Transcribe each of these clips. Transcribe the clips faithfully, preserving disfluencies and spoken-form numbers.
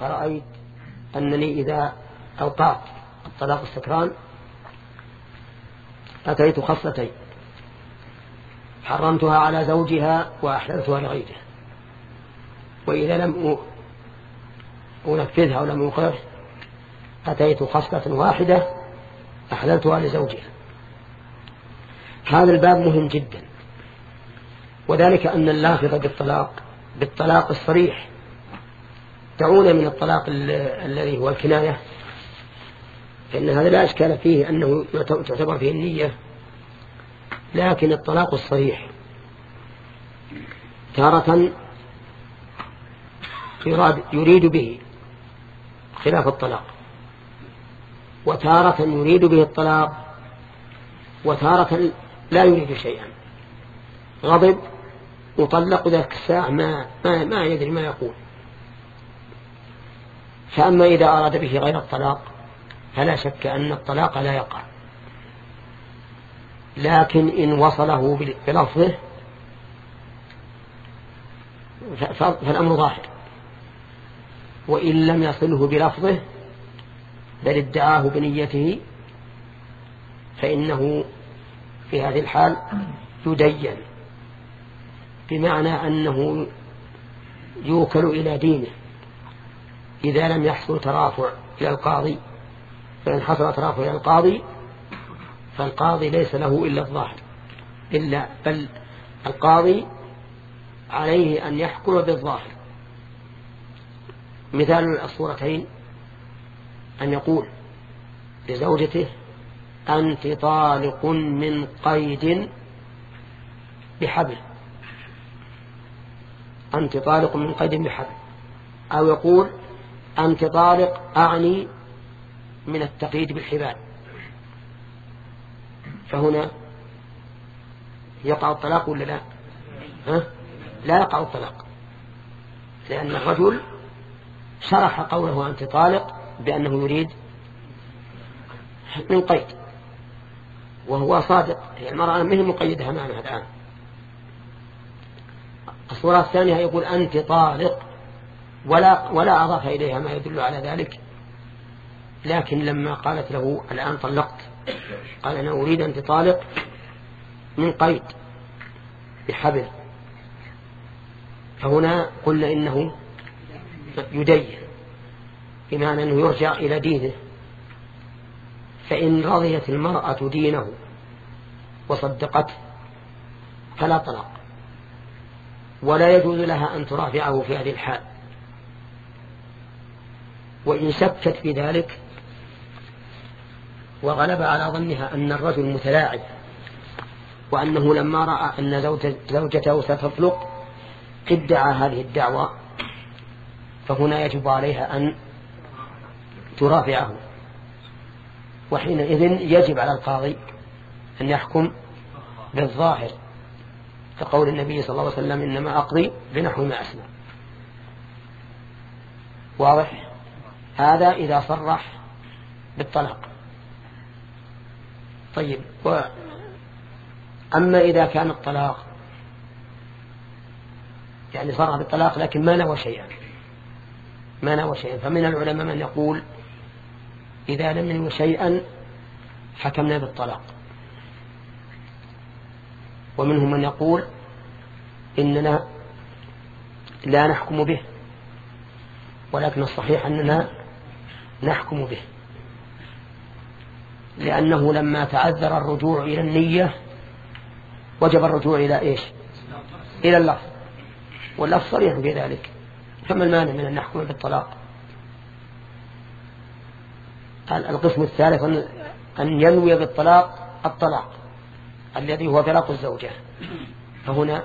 فرأيت أنني إذا أوقعت الطلاق السكران أتيت خصلتين: حرمتها على زوجها وأحللتها لغيره، وإذا لم أنفذها ولم أوقعه أتيت خصلة واحدة أحللتها لزوجها. هذا الباب مهم جدا، وذلك أن اللافظ بالطلاق بالطلاق الصريح دعونا من الطلاق الذي هو الكناية، فإن هذا لا أشكال فيه أنه تعتبر فيه النية، لكن الطلاق الصريح تارة يريد به خلاف الطلاق، وتارة يريد به الطلاق، وتارة لا يريد شيئا، غضب وطلق ذاك الساعة ما, ما, ما يدري ما يقول. فأما إذا أراد به غير الطلاق فلا شك أن الطلاق لا يقع، لكن إن وصله بلفظه فالأمر ظاهر، وإن لم يصله بلفظه بل ادعاه بنيته فإنه في هذه الحال يدين، بمعنى أنه يوكل إلى دينه إذا لم يحصل ترافع إلى القاضي. فإن حصل ترافع إلى القاضي فالقاضي ليس له إلا الظاهر، إلا بل القاضي عليه أن يحكم بالظاهر. مثال الصورتين أن يقول لزوجته: أنت طالق من قيد بحبل، أنت طالق من قيد بحبل، أو يقول: أنت طالق أعني من التقييد بالحبال. فهنا يقع الطلاق ولا لا؟ ها؟ لا يقع الطلاق، لأن الرجل شرح قوله أنت طالق بأنه يريد من قيد، وهو صادق، هي المرأة منه مقيدها معنا الآن. الصورة الثانية يقول أنت طالق ولا, ولا أضاف إليها ما يدل على ذلك، لكن لما قالت له الآن طلقت قال أنا أريد أنت طالق من قيد بحبل، فهنا قلنا إنه يدين، بمعنى أنه يرجع إلى دينه. فإن رضيت المرأة دينه وصدقته فلا طلاق، ولا يجوز لها أن ترافعه في هذه الحال. وإن شكت في ذلك وغلب على ظنها أن الرجل متلاعب، وأنه لما رأى أن زوجته ستطلق ادعى هذه الدعوة، فهنا يجب عليها أن ترافعه، وحينئذ يجب على القاضي أن يحكم بالظاهر، كقول النبي صلى الله عليه وسلم: إنما أقضي بنحو ما أسمع. واضح؟ هذا إذا صرح بالطلاق. طيب، و... أما إذا كان الطلاق يعني صرح بالطلاق لكن ما نوى شيئا ما نوى شيئا فمن العلماء من يقول إذا لم ينوي شيئا حكمنا بالطلاق، ومنهم من يقول إننا لا نحكم به، ولكن الصحيح أننا نحكم به، لأنه لما تعذر الرجوع إلى النية وجب الرجوع إلى إيش؟ إلى اللفظ، واللفظ صريح بذلك، فما المانع من أن نحكم بالطلاق؟ القسم الثالث أن ينوي بالطلاق الطلاق الذي هو طلاق الزوجة، فهنا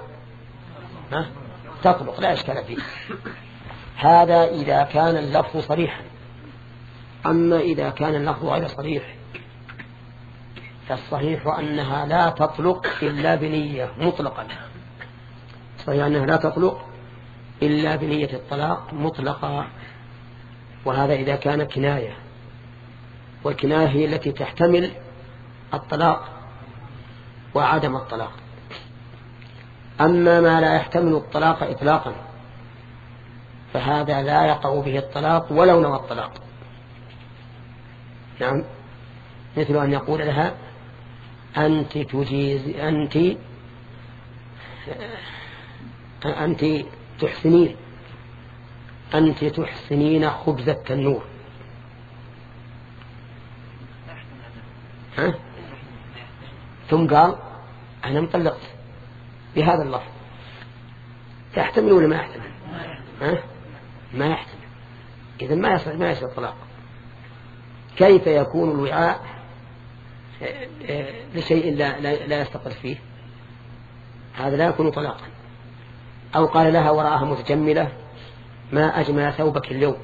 تطلق لا إشكال فيه. هذا إذا كان اللفظ صريحا. أما إذا كان اللفظ غير صريح فالصحيح أنها لا تطلق إلا بنية مطلقا، صحيح أنها لا تطلق إلا بنية الطلاق مطلقا، وهذا إذا كان كناية، والكناية هي التي تحتمل الطلاق وعدم الطلاق. أما ما لا يحتمل الطلاق إطلاقا فهذا لا يقع به الطلاق ولو نوى الطلاق. نعم، مثل أن يقول لها أنت تجيز أنت أنت تحسنين أنت تحسنين خبز التنور، ها؟ ثم قال أنا مطلقت بهذا اللفظ، يحتمل ولا ما يحتمل؟ ها؟ ما يحتمل. إذا ما يصير ما يصير طلاق. كيف يكون الوعاء لشيء لا, لا, لا يستقر فيه؟ هذا لا يكون طلاقا. أو قال لها وراءها متجملة ما أجمل ثوبك اليوم،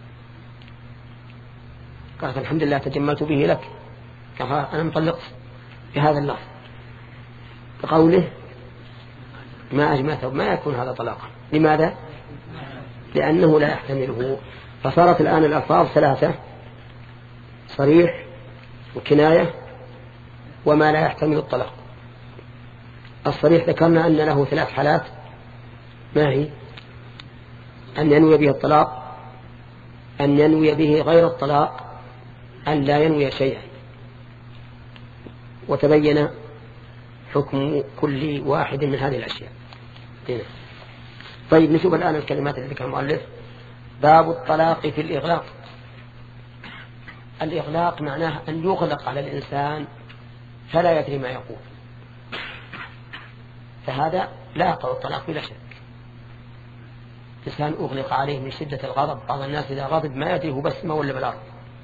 قالت الحمد لله تجملت به لك، قال أنا مطلقت بهذا اللفظ، بقوله ما أجمل ثوب، ما يكون هذا طلاقا. لماذا؟ لأنه لا يحتمله. فصارت الآن الألفاظ ثلاثة: صريح وكناية وما لا يحتمل الطلاق. الصريح ذكرنا أن له ثلاث حالات، ما هي؟ أن ينوي به الطلاق، أن ينوي به غير الطلاق، أن لا ينوي شيئا. وتبين حكم كل واحد من هذه الأشياء. هنا. طيب نشوف الآن الكلمات التي ذكرها المؤلف. باب الطلاق في الإغلاق. الإغلاق معناه أن يغلق على الإنسان فلا يدري ما يقول، فهذا لا يقع الطلاق بلا شك. إنسان أغلق عليه من شدة الغضب، بعض الناس إذا غضب ما يدري هو بسمة ولا بالأرض،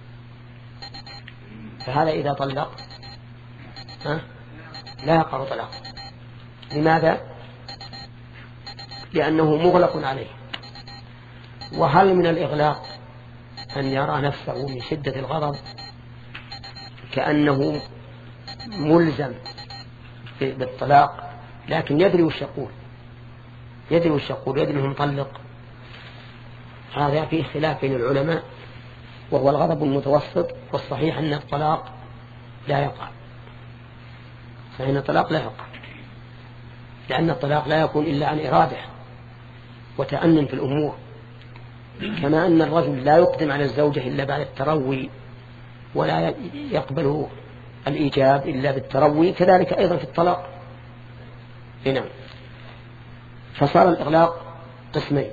فهذا إذا طلق ها لا يقع طلاق. لماذا؟ لأنه مغلق عليه. وهل من الإغلاق أن يرى نفسه من شدة الغضب كأنه ملزم بالطلاق، لكن يدري وش يقول، يدري وش يقول يدري أنه مطلق؟ هذا فيه خلاف بين العلماء، وهو الغضب المتوسط. والصحيح أن الطلاق لا يقع، فإن الطلاق لا يقع، لأن الطلاق لا يكون إلا عن إرادة وتأنن في الأمور. كما أن الرجل لا يقدم على الزوجة إلا بعد التروي، ولا يقبل الإيجاب إلا بالتروي، كذلك أيضا في الطلاق. هنا فصار الإغلاق قسمين: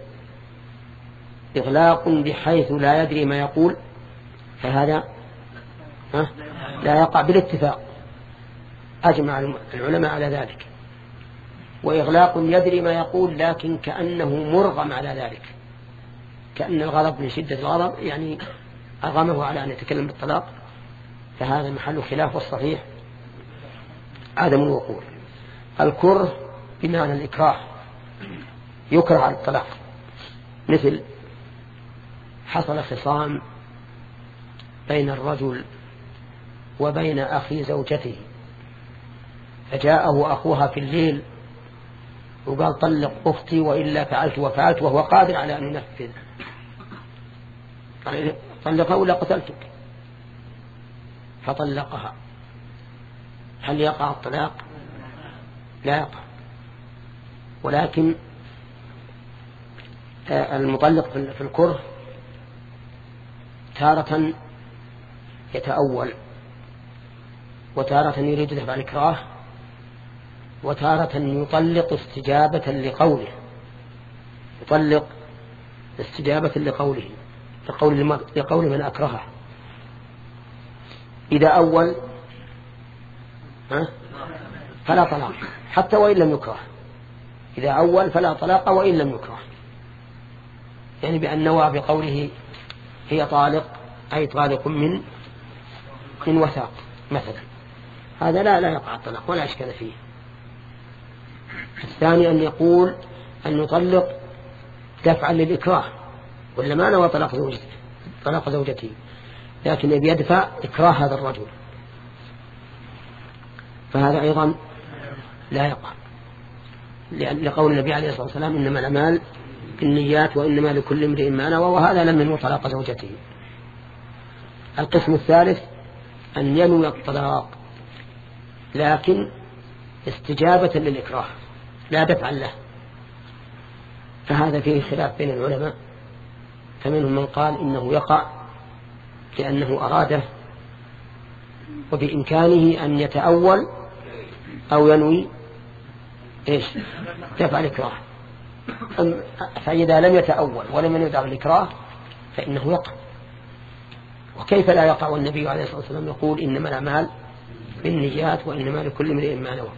إغلاق بحيث لا يدري ما يقول، فهذا لا يقع بالاتفاق، أجمع العلماء على ذلك. وإغلاق يدري ما يقول لكن كأنه مرغم على ذلك، كأن الغضب من شدة الغضب يعني أرغمه على أن يتكلم بالطلاق، فهذا محل خلاف. والصحيح عدم الوقوع. الكره بمعنى الإكراه، يكره على الطلاق. مثل حصل خصام بين الرجل وبين أخي زوجته، فجاءه أخوها في الليل وقال طلق أختي وإلا فعلت وفعلت، وهو قادر على أن ينفذ، قال طلقها ولا قتلتك، فطلقها. هل يقع الطلاق؟ لا يقع. ولكن المطلق في الكره تارة يتأول، وتارة يريد دفع الإكراه، وتارة يطلق استجابة لقوله، يطلق استجابة لقوله لقول, لقول من أكرهه. إذا أول فلا طلاق حتى وإن لم يكره، إذا أول فلا طلاق وإن لم يكره، يعني بأن نوى بقوله هي طالق أي طالق من من وثاق مثلا، هذا لا لا يقع الطلاق ولا أشكال فيه. الثاني أن يقول أن يطلق دفعا للإكراه، ولا ما نوى طلاق زوجته طلاق زوجته، لكن يبي يدفع إكراه هذا الرجل، فهذا أيضا لا يقع، لقول النبي عليه الصلاة والسلام إنما الأعمال بالنيات وإنما لكل امرئ ما نوى، وهذا لم ينوي طلاق زوجته. القسم الثالث أن ينوي الطلاق لكن استجابة للإكراه لا دفعا له، فهذا فيه خلاف بين العلماء فمنهم من قال إنه يقع لأنه أراده وبإمكانه أن يتأول أو ينوي إيش دفع الإكراه. فإذا لم يتأول ولم ينوي دفع الإكراه فإنه يقع. وكيف لا يقع والنبي عليه الصلاة والسلام يقول إنما الأعمال بالنيات وإنما لكل امرئ ما نوى.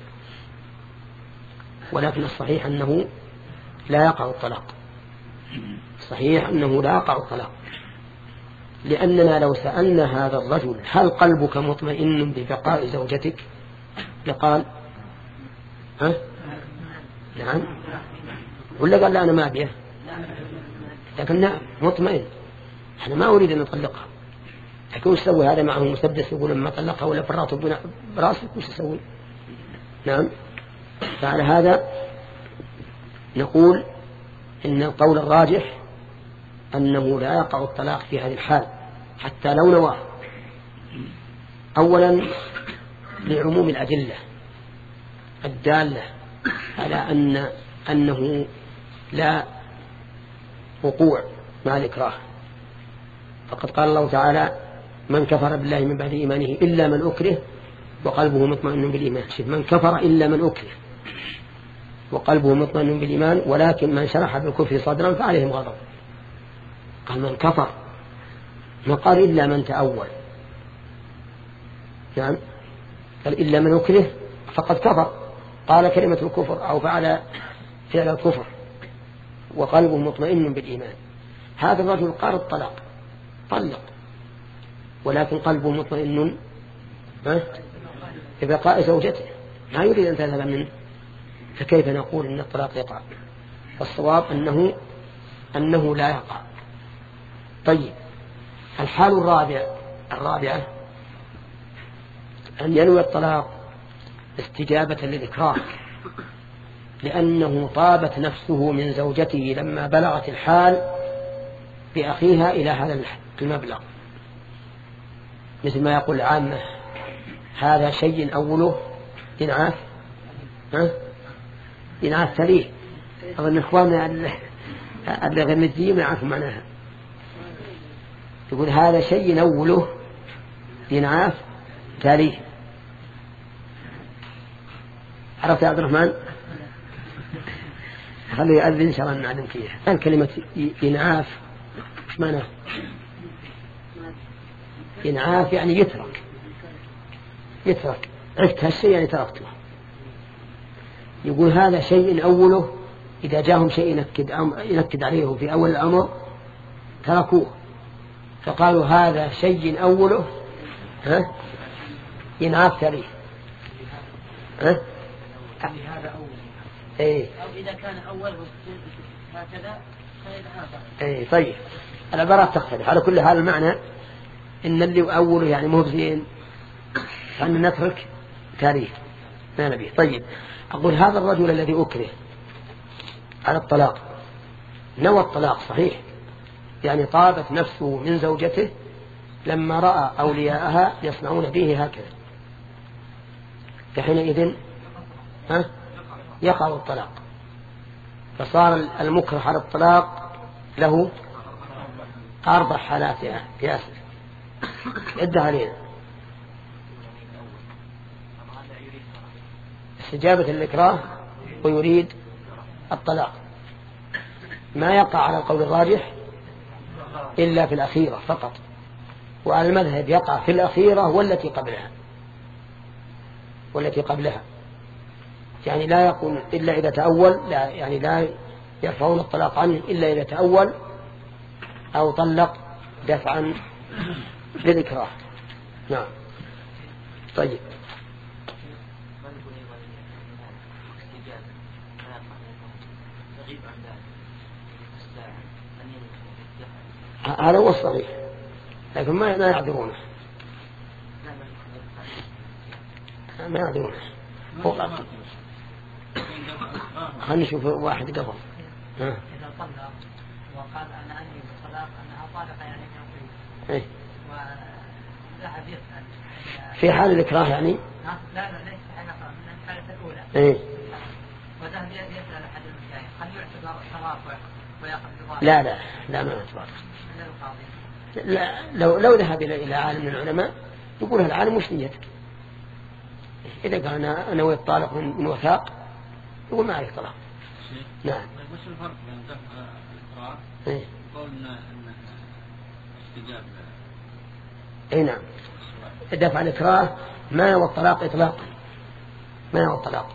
ولكن الصحيح أنه لا يقع الطلاق، صحيح أنه لا يقع الطلاق، لأننا لو سألنا هذا الرجل هل قلبك مطمئن ببقاء زوجتك لقال ها؟ نعم، ولا قال لا أنا ما أبيه، لكن نعم مطمئن، أنا ما أريد أن أطلقها. لكن وش سوي هذا معه مسدس يقول لما طلقها ولا فراته براسك وش سوي؟ نعم. فعلى هذا نقول إن القول الراجح أنه لا يقع الطلاق في هذه الحال حتى لو نواه. أولا لعموم الأدلة الدالة على أن أنه لا وقوع مع الإكراه. فقد قال الله تعالى من كفر بالله من بعد إيمانه إلا من أكره وقلبه مطمئن بالإيمان. شوف، من كفر إلا من أكره وقلبه مطمئن بالإيمان ولكن من شرح بالكفر صدرا فعليهم غضب. قال من كفر، ما قال إلا من تأول. نعم، قال إلا من أكره فقد كفر، قال كلمة الكفر أو فعل فعل الكفر وقلبه مطمئن بالإيمان. هذا الرجل قال الطلاق طلق ولكن قلبه مطمئن ببقاء زوجته، ما يريد أن تذهب منه، فكيف نقول إن الطلاق يقع؟ فالصواب أنه أنه لا يقع. طيب، الحال الرابع الرابعة أن ينوي الطلاق استجابة للإكراه، لأنه طابت نفسه من زوجته لما بلغت الحال بأخيها إلى هذا المبلغ، مثل ما يقول العامة هذا شيء أوله إنعاف ها إنعاف ثريه. أظن إخواننا الغمزيين يعرفوا معناها. يقول هذا شيء أوله إنعاف ثريه. عرفت يا عبد الرحمن؟ خليه يؤذن إن شاء الله نعلم فيها. الكلمة إنعاف إيش معناه؟ إنعاف يعني يترك يترك عرفت هالشيء يعني تركته. يقول هذا شيء أوله إذا جاءهم شيء ينكد, ينكد عليه في أول الأمر تركوه، فقالوا هذا شيء أوله ها إنعاف ثريه. ها هذا أول إيه. أو إذا كان أول هكذا إيه. طيب، العبارات تختلف. على كل حال المعنى إن اللي أوله يعني مو بزين فأن نترك تاريخ ما نبيه. طيب، أقول هذا الرجل الذي أكره على الطلاق نوى الطلاق صحيح، يعني طابت نفسه من زوجته لما رأى أولياءها يصنعون به هكذا، فحينئذ ها يقع الطلاق. فصار المكره على الطلاق له أربع حالات يا ياسر ادى علينا. استجابة الإكراه ويريد الطلاق، ما يقع على القول الراجح إلا في الأخيرة فقط، وعلى المذهب يقع في الأخيرة والتي قبلها والتي قبلها يعني لا يكون إلا إذا تأول، لا يعني لا يرفعون الطلاق عنه إلا إذا تأول أو طلق دفعا للإكراه. نعم. طيب، هذا هو الصحيح، لكن ما ما يعذرونه ما يعذرونه. خلينا نشوف واحد قبل. إذا طلق وقال أنا أنهي الطلاق أنها طالقة يعني إيه. وذهب يسأل في حال الإكراه يعني؟ لا لا ليس في حال من الحالة الأولى. إيه. وذهب يسأل أحد المشايخ هل يعتبر طلاق ويأخذ بضاعة؟ لا لا لا ما يعتبر. لا لو لو ذهب إلى عالم من العلماء يقول العالم وش نيتك؟ إذا قال أنا نويت طالق من وثاق يقول ما عليك طلاق. نعم. وش الفرق بين دفع الإكراه إيه؟ وقولنا أنه استجاب؟ أي نعم. دفع الإكراه ما هو الطلاق إطلاقا، ما هو الطلاق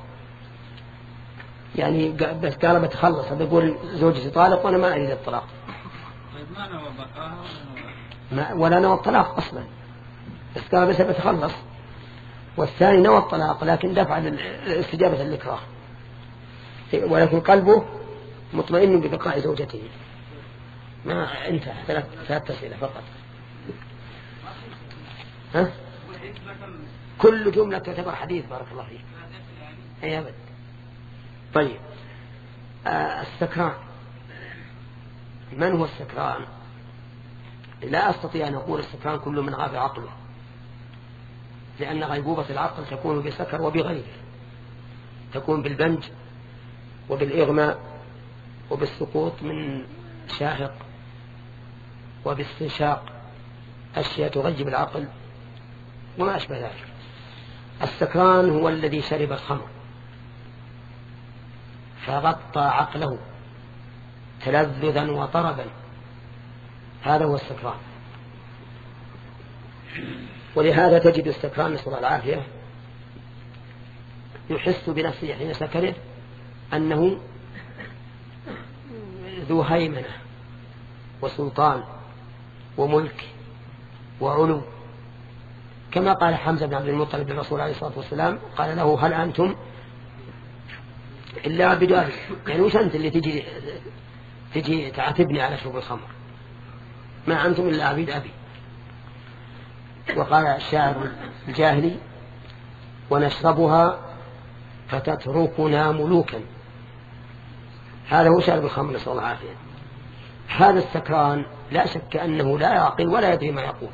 يعني بس قال بتخلص بيقول زوجتي طالق وأنا ما أريد الطلاق. طيب ما نوى بقاها ما ولا نوى الطلاق أصلا، بس قال بس بتخلص. والثاني نوى الطلاق لكن دفع استجابة الإكراه، ولكن قلبه مطمئن ببقاء زوجته. ما انتهى ثلاث أسئلة فقط. ها؟ كل جملة تعتبر حديث بارك الله فيك. أي أبد. طيب آه السكران، من هو السكران؟ لا أستطيع أن أقول السكران كل من غاب عقله، لأن غيبوبة العقل تكون بسكر وبغيره، تكون بالبنج وبالإغماء وبالسقوط من شاهق وباستنشاق أشياء تغيب العقل وما أشبه ذلك. السكران هو الذي شرب الخمر فغطى عقله تلذذا وطربا، هذا هو السكران. ولهذا تجد السكران نسأل الله العافية يحس بنفسه حين سكره أنه ذو هيمنة وسلطان وملك وعلو، كما قال حمزة بن عبد المطلب للرسول عليه الصلاة والسلام قال له هل أنتم إلا عبد أبي، يعني وش أنت اللي تجي تجي تعاتبني على شرب الخمر؟ ما أنتم إلا عبيد أبي. وقال الشاعر الجاهلي ونشربها فتتركنا ملوكا، هذا هو شارب الخمر نسأل الله العافية. هذا السكران لا شك أنه لا يعقل ولا يدري ما يقول،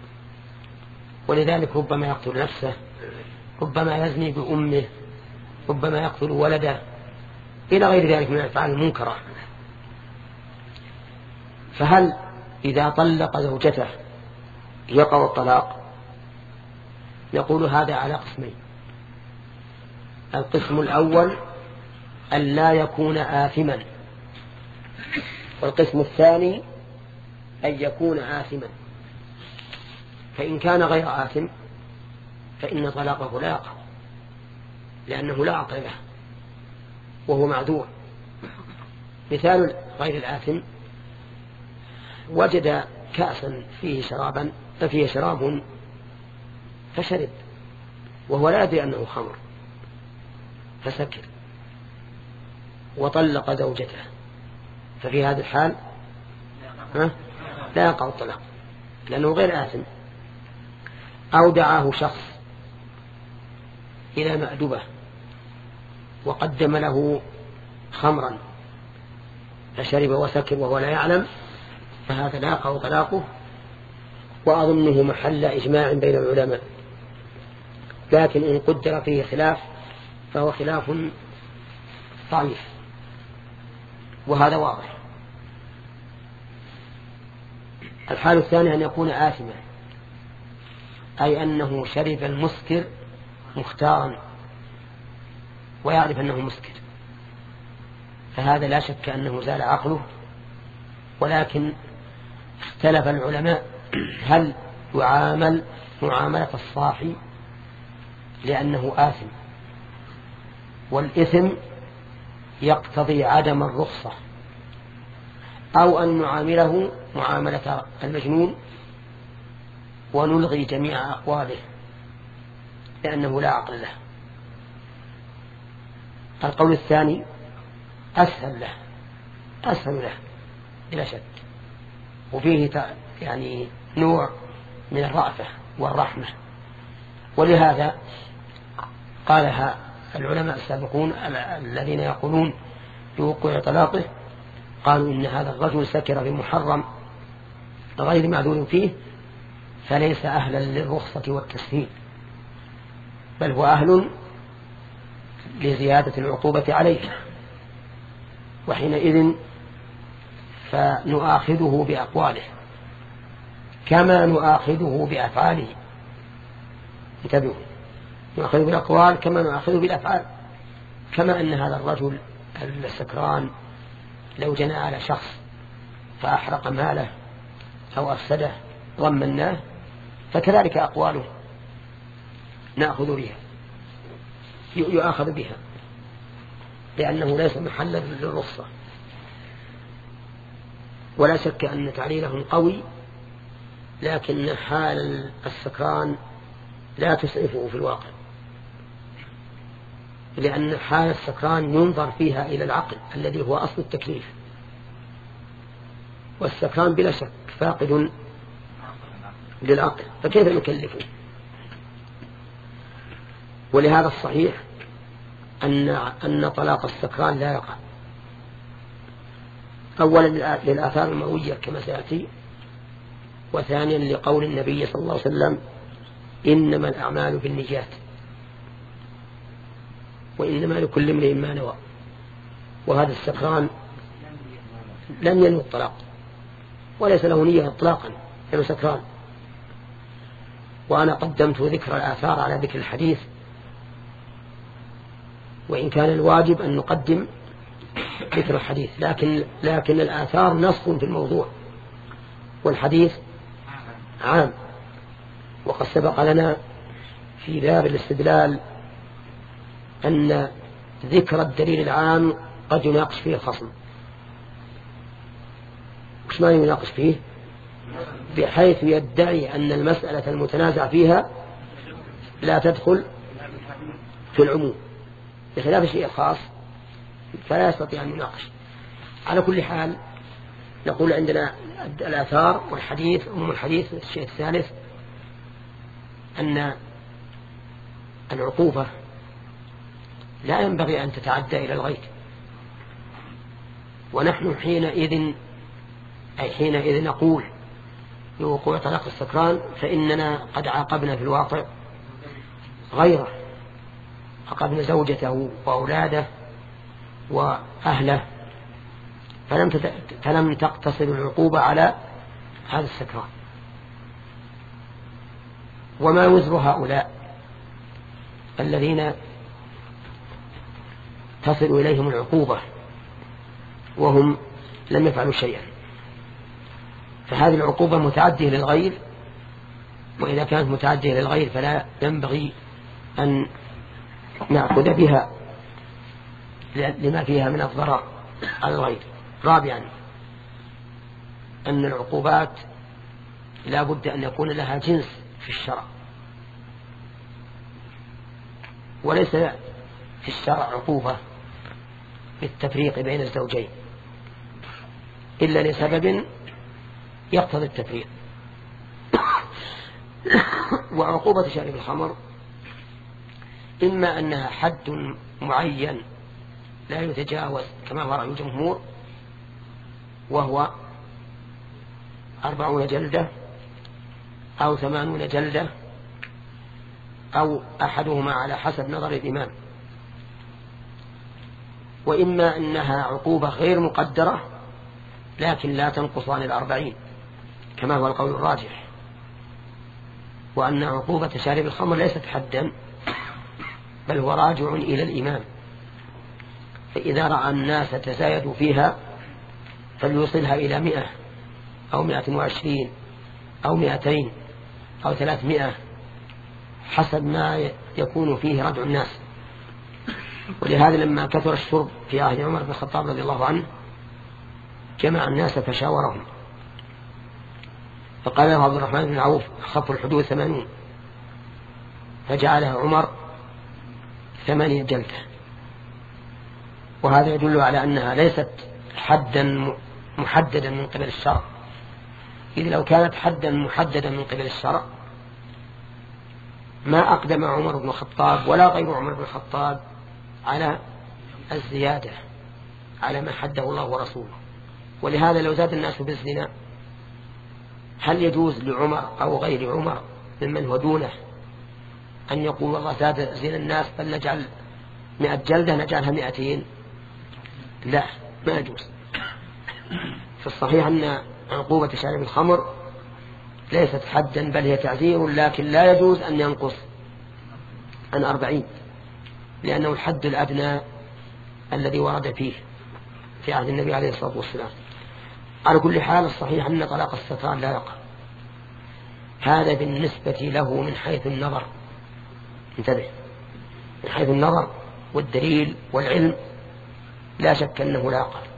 ولذلك ربما يقتل نفسه، ربما يزني بأمه، ربما يقتل ولده إلى غير ذلك من الأفعال المنكرة. فهل إذا طلق زوجته يقع الطلاق؟ نقول هذا على قسمين. القسم الأول أن لا يكون آثما، والقسم الثاني أن يكون آثما. فإن كان غير آثم فإن طلاقه لا يقع، لأنه لا عقل له وهو معذور. مثال غير الآثم وجد كأسا فيه شرابا فيه شراب فشرب وهو لا يدري أنه خمر فسكر وطلق زوجته، ففي هذا الحال لا يقع الطلاق لأنه غير آثم. أو دعاه شخص إلى مأدبة وقدم له خمرا فشرب وسكر وهو لا يعلم، فهذا لا يقع طلاقه، وأظنه محل إجماع بين العلماء. لكن إن قدر فيه خلاف فهو خلاف ضعيف، وهذا واضح. الحال الثاني أن يكون آثما، أي أنه شرب المسكر مختارا ويعرف أنه مسكر، فهذا لا شك أنه زال عقله. ولكن اختلف العلماء هل يعامل معاملة الصاحي لأنه آثم، والإثم يقتضي عدم الرخصة، أو أن نعامله معاملة المجنون ونلغي جميع أقواله لأنه لا عقل له. القول الثاني أسهل له أسهل له بلا شك، وفيه يعني نوع من الرأفة والرحمة. ولهذا قالها العلماء السابقون الذين يقولون بوقوع طلاقه، قالوا إن هذا الرجل سكر بمحرم غير معذور فيه فليس أهلا للرخصة والتسهيل، بل هو أهل لزيادة العقوبة عليه، وحينئذ فنؤاخذه بأقواله كما نؤاخذه بأفعاله. انتبهوا، نؤاخذه بالأقوال كما نؤاخذه بالأفعال. كما أن هذا الرجل السكران لو جنى على شخص فأحرق ماله أو أفسده ضمناه، فكذلك أقواله نأخذ بها، يؤاخذ بها، لأنه ليس محلا للرخصة. ولا شك أن تعليلهم قوي، لكن حال السكران لا تسعفه في الواقع، لأن حال السكران ينظر فيها إلى العقل الذي هو أصل التكليف، والسكران بلا شك فاقد للعقل، فكيف نكلفه؟ ولهذا الصحيح أن أن طلاق السكران لا يقع، أولا للآثار المروية كما سيأتي، وثانيا لقول النبي صلى الله عليه وسلم إنما الأعمال بالنيات وإنما لكل امرئ ما نوى. وهذا السكران لم ينوي الطلاق وليس له نية إطلاقا، لأنه سكران. وأنا قدمت ذكر الآثار على ذكر الحديث، وإن كان الواجب أن نقدم ذكر الحديث، لكن لكن الآثار نص في الموضوع والحديث عام. وقد سبق لنا في باب الاستدلال أن ذكر الدليل العام قد يناقش فيه الخصم. وش ما يناقش فيه؟ بحيث يدعي أن المسألة المتنازع فيها لا تدخل في العموم، بخلاف الشيء الخاص فلا يستطيع أن يناقش. على كل حال نقول عندنا الآثار والحديث. أم الحديث الشيء الثالث أن العقوبة لا ينبغي أن تتعدى إلى الغير، ونحن حينئذ أي حينئذ نقول بوقوع طلاق السكران فإننا قد عاقبنا في الواقع غيره، عاقبنا زوجته وأولاده وأهله، فلم تت... فلم تقتصر العقوبة على هذا السكران. وما وزر هؤلاء الذين تصل إليهم العقوبة وهم لم يفعلوا شيئا؟ فهذه العقوبة متعدية للغير، وإذا كانت متعدية للغير فلا ينبغي أن نأخذ بها لما فيها من الضرر على الغير. رابعا أن العقوبات لا بد أن يكون لها جنس في الشرع، وليس في الشرع عقوبة بالتفريق بين الزوجين إلا لسبب يقتضي التفريق. وعقوبة شارب الخمر إما أنها حد معين لا يتجاوز كما هو رأي الجمهور، وهو أربعون جلدة أو ثمانون جلدة أو أحدهما على حسب نظر الإمام، وإما أنها عقوبة غير مقدرة لكن لا تنقص عن الأربعين كما هو القول الراجح، وأن عقوبة شارب الخمر ليست حدا بل هو راجع إلى الإمام، فإذا رأى الناس تزايدوا فيها فليوصلها إلى مئة أو مئة وعشرين أو مئتين أو ثلاثمائة حسب ما يكون فيه ردع الناس. ولهذا لما كثر الشرب في عهد عمر بن الخطاب رضي الله عنه جمع الناس فشاورهم، فقال له عبد الرحمن بن عوف خف الحدود ثمانون، فجعلها عمر ثمانية جلدة. وهذا يدل على أنها ليست حدا محددا من قبل الشرع، إذ لو كانت حدا محددا من قبل الشرع ما أقدم عمر بن الخطاب ولا غير عمر بن الخطاب على الزيادة على ما حده الله ورسوله. ولهذا لو زاد الناس بالزنا هل يجوز لعمر أو غير عمر ممن هو دونه أن يقول والله زاد زنا الناس بل نجعل مئة جلدة نجعلها مئتين؟ لا، ما يجوز. في الصحيح أن عقوبة شارب الخمر ليست حدا بل هي تعزير، لكن لا يجوز أن ينقص عن أربعين، لأنه الحد الأدنى الذي ورد فيه في عهد النبي عليه الصلاة والسلام. على كل حال الصحيح أن طلاق السكران لا يقع. هذا بالنسبة له من حيث النظر، انتبه، من حيث النظر والدليل والعلم لا شك أنه لا يقع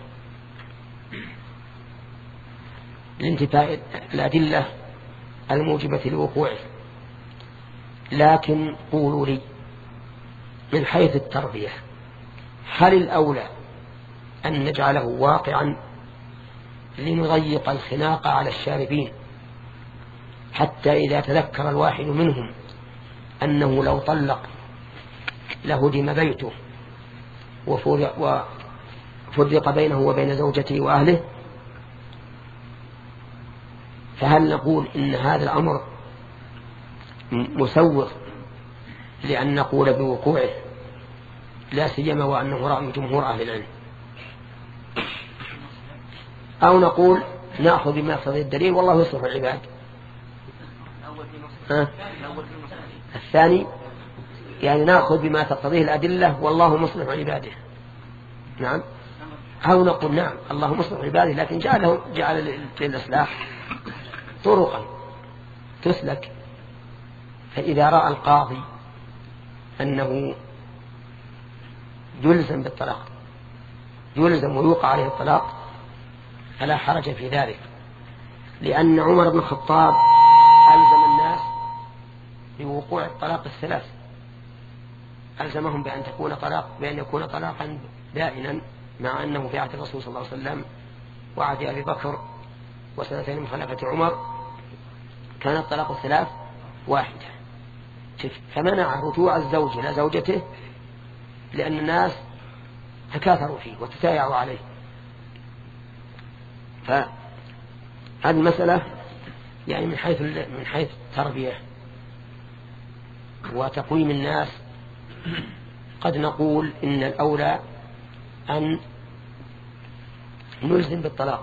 لانتفاء الأدلة الموجبة لوقوعه. لكن قولوا لي من حيث التربية هل الأولى أن نجعله واقعا لنضيق الخناق على الشاربين، حتى إذا تذكر الواحد منهم أنه لو طلق لهدم بيته وفرق بينه وبين زوجته وأهله، فهل نقول إن هذا الأمر مسوغ لأن نقول بوقوعه، لا سيما وأنه رأي جمهور أهل العلم، أو نقول نأخذ بما يقتضي الدليل والله يصلح العباد؟ ها؟ الثاني يعني نأخذ بما تقتضيه الأدلة والله مصلح عباده. نعم. أو نقول نعم الله مصلح عباده، لكن جعله جعل للإصلاح طرقا تسلك. فإذا رأى القاضي أنه يلزم بالطلاق، يلزم ويوقع عليه الطلاق، فلا حرج في ذلك، لأن عمر بن الخطاب ألزم الناس بوقوع الطلاق الثلاث، ألزمهم بأن تكون طلاق بأن يكون طلاقا بائنا، مع أنه في عهد الرسول صلى الله عليه وسلم وعهد أبي بكر وسنتين من خلافة عمر كان الطلاق الثلاث واحدة. فمنع رجوع الزوج إلى زوجته لأن الناس تكاثروا فيه وتتايعوا عليه. فهذه المسألة يعني من حيث من حيث التربية وتقويم الناس قد نقول إن الأولى أن نلزم بالطلاق،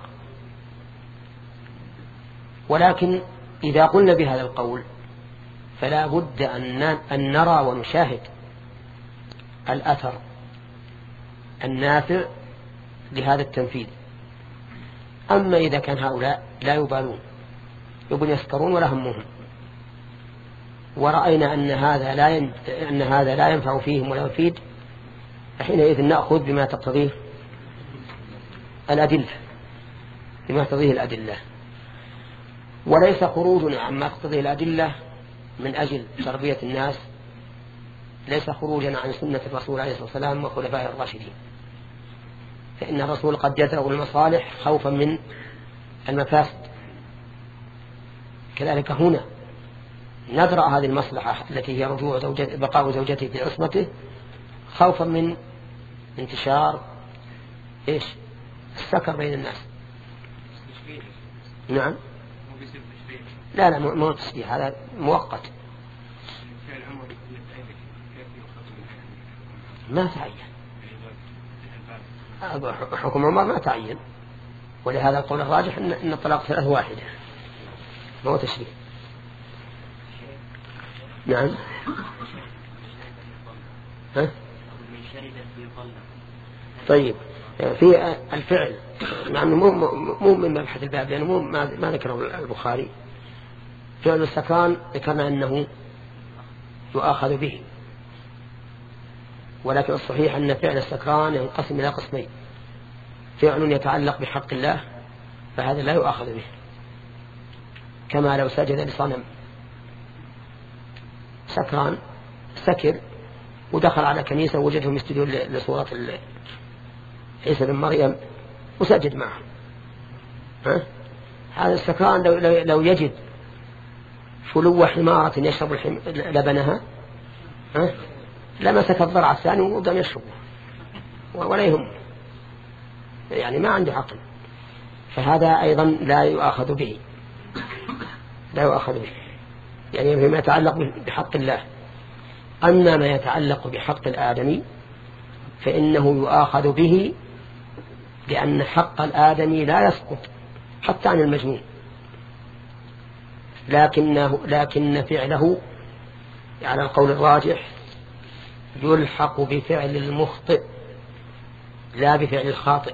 ولكن إذا قلنا بهذا القول فلا بد أن نرى ونشاهد الأثر النافع لهذا التنفيذ. أما إذا كان هؤلاء لا يبالون يبون يسكرون ولا همهم، ورأينا أن هذا لا ين... أن هذا لا ينفع فيهم ولا يفيد، فحينئذ نأخذ بما تقتضيه الأدلة، بما تقتضيه الأدلة، وليس خروجنا عما تقتضيه الأدلة من أجل تربية الناس، ليس خروجنا عن سنة الرسول عليه الصلاة والسلام وخلفائه الراشدين، فإن الرسول قد يدرأ المصالح خوفا من المفاسد. كذلك هنا ندرأ هذه المصلحة التي هي رجوع زوجته بقاء زوجته في عصمته خوفا من انتشار إيش السكر بين الناس. نعم. لا لا مو تشبيه، هذا مؤقت ما تعين، حكم عمر ما تعين، ولهذا القول الراجح أن الطلاق ثلاث واحدة ما هو تشبيه. نعم. ها؟ طيب في الفعل نعم مو مو من مبحث الباب لأنه مو ما ذكره البخاري. فعل السكران ذكرنا أنه يؤاخذ به، ولكن الصحيح أن فعل السكران ينقسم إلى قسمين: فعل يتعلق بحق الله فهذا لا يؤاخذ به، كما لو سجد لصنم سكران سكر ودخل على كنيسة ووجدهم يسجدون لصورة عيسى بن مريم وسجد معه. ها؟ هذا السكران لو, لو يجد فلو حمارة يشرب الحم... لبنها ها؟ لمسك الضرع الثاني وقام يشربه ولا يهم، يعني ما عنده عقل، فهذا أيضا لا يؤاخذ به، لا يؤاخذ به يعني فيما يتعلق بحق الله. أما ما يتعلق بحق الآدمي فإنه يؤاخذ به، لأن حق الآدمي لا يسقط حتى عن المجنون. لكنه لكن فعله على القول الراجح يلحق بفعل المخطئ لا بفعل الخاطئ.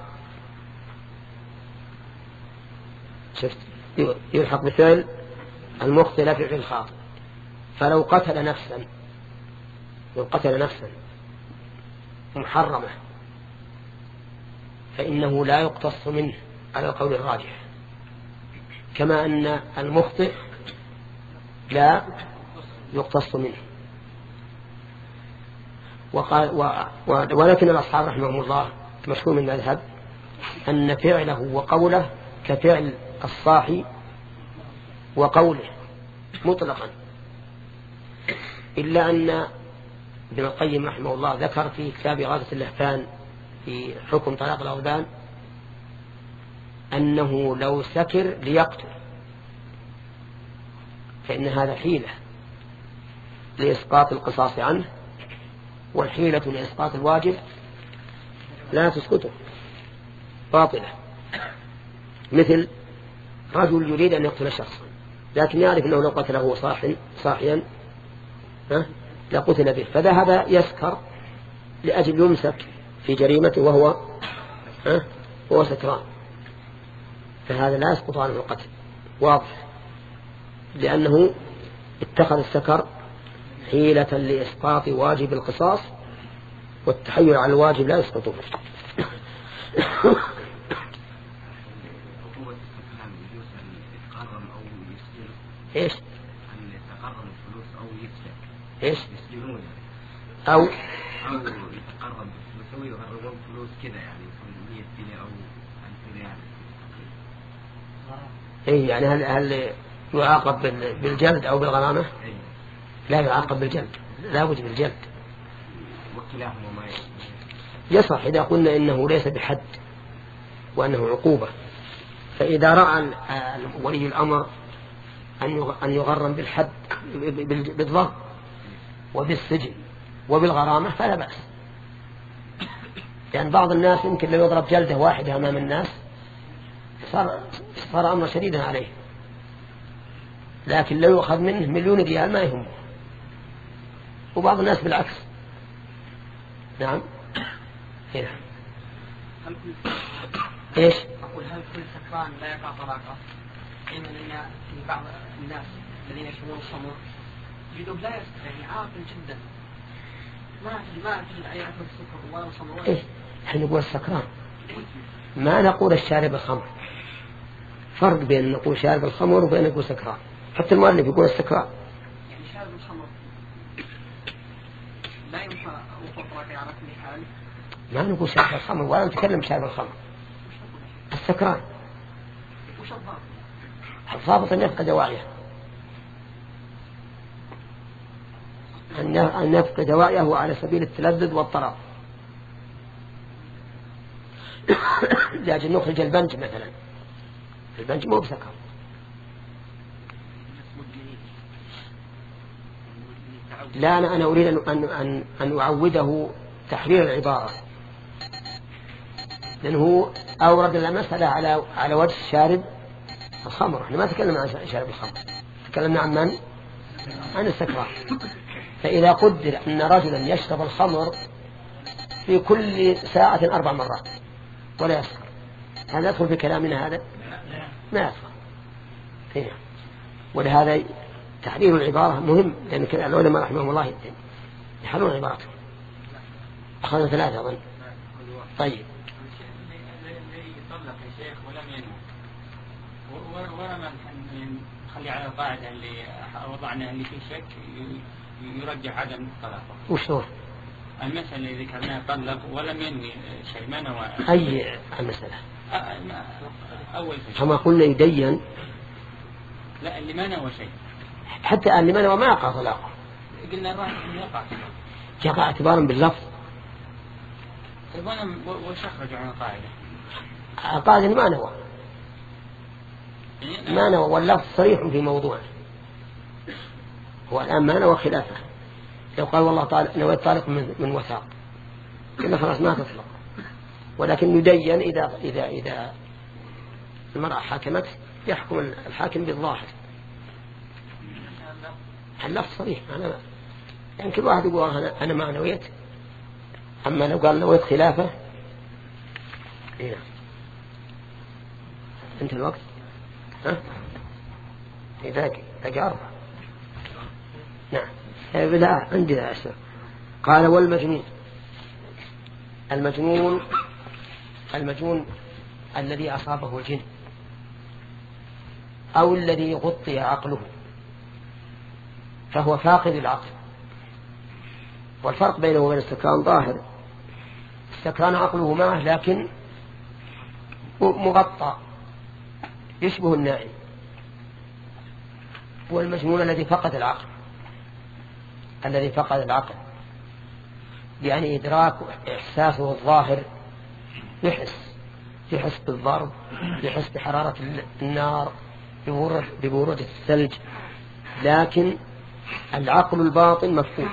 شفت؟ يلحق بفعل المخطئ لا بفعل الخاطئ. فلو قتل نفسا لو قتل نفسا محرمة فإنه لا يقتص منه على القول الراجح، كما أن المخطئ لا يقتص منه. وقال و... ولكن الأصحاب رحمهم الله مشهور من المذهب أن فعله وقوله كفعل الصاحي وقوله مطلقا، إلا أن ابن القيم رحمه الله ذكر في كتاب إغاثة اللهفان في حكم طلاق الأولاد أنه لو سكر ليقتل فإن هذا حيلة لإسقاط القصاص عنه، والحيلة لإسقاط الواجب لا تسقطه باطلة. مثل رجل يريد أن يقتل شخصا لكن يعرف أنه لو قتله صاحي صاحيا لقتل به، فذهب يسكر لأجل يمسك في جريمته وهو هو سكران، فهذا لا يسقط عنه القتل واضح، لأنه اتخذ السكر حيلة لإسقاط واجب القصاص، والتحيل على الواجب لا يسقطه. ايش؟ أن يتقرب الفلوس أو يفسد. ايش؟ يسجنونه. أو أو يتقرب الفلوس أو يغربون فلوس كذا يعني يكون مية جنيه أو ألف ريال. إيه يعني هل هل يعاقب بالجلد أو بالغرامة؟ أيه. لا يعاقب بالجلد، لا بد بالجلد. وكلاهما ما يصح إذا قلنا إنه ليس بحد وأنه عقوبة. فإذا رأى ولي الأمر أن يغرم بالحد بالضرب وبالسجن وبالغرامة فلا بأس، يعني بعض الناس يمكن لو يضرب جلدة واحدة أمام الناس صار, صار أمر شديدا عليه، لكن لو يؤخذ منه مليون ريال ما يهمه. وبعض الناس بالعكس. نعم. هنا ايش؟ أقول هل كل سكران لا يقع طلاقه؟ إن في بعض الناس الذين يشربون الخمر يجدون لا يسكر، يعني عاقل جدا ما ما أدري أي أكل السكر ولا الخمر ولا إيه؟ احنا نقول السكران، ما نقول الشارب الخمر. فرق بين نقول شارب الخمر وبين نقول سكران. حتى المؤلف يقول السكران. يعني شارب الخمر لا ينفع وقوع طلاقه على كل حال. ما نقول شارب الخمر ولا نتكلم شارب الخمر. السكران وش الضابط؟ الضابط أن يفقد وعيه، أن يفقد وعيه على سبيل التلذذ والطرب، لأجل نخرج البنج مثلا. البنج مو بسكر. لا أنا, أنا أريد أن, أن, أن أعوده تحرير العبارة، لأنه أورد المسألة على على وجه شارب الخمر. احنا ما تكلمنا عن شارب الخمر، تكلمنا عن من؟ عن السكران. فإذا قدر أن رجلا يشرب الخمر في كل ساعة أربع مرات ولا يسكر، هذا يدخل في كلامنا هذا؟ ما يدخل. هنا. ولهذا تحرير العبارة مهم، لأن العلماء رحمهم الله يحررون عبارته. أخذنا ثلاثة أظن. طيب. يطلق يا شيخ ولم ينوي ولم نخلي على القاعدة اللي وضعنا اللي في شك يرجح عدم طلاقه. وش هو؟ المسألة اللي ذكرناها طلق ولم ينوي شيء، ما نوى. أي المسألة؟ أول شيء. كما قلنا يدين. لا اللي ما نوى شيء. حتى اللي ما نوى ما يقع طلاقه. قلنا الراجح إنه يقع. يقع اعتبارا باللفظ. طيب أنا وش أخرج عن القاعدة؟ القاعدة ما نوى. ما نوى واللفظ صريح في موضوعه. هو الآن ما نوى خلافه. لو قال والله تعالى نويت طالق من, من وثاق كنا خلاص ما تطلق، ولكن يدين إذا إذا إذا المرأة حكمت يحكم الحاكم بالظاهر اللفظ صريح. أنا يعني كل واحد يقول أنا, أنا ما نويت، أما لو قال نويت خلافه إيه. أنت الوقت ها إذا تجارب نعم لا عندنا أسر. قال والمجنون، المجنون المجنون الذي أصابه الجن أو الذي غطي عقله فهو فاقد العقل. والفرق بينه وبين السكران ظاهر، السكران عقله معه لكن مغطى يشبه النائم، والمجنون الذي فقد العقل الذي فقد العقل يعني إدراك إحساسه الظاهر، يحس يحس بالضرب، يحس بحرارة النار، ببرودة الثلج، لكن العقل الباطن مفقود.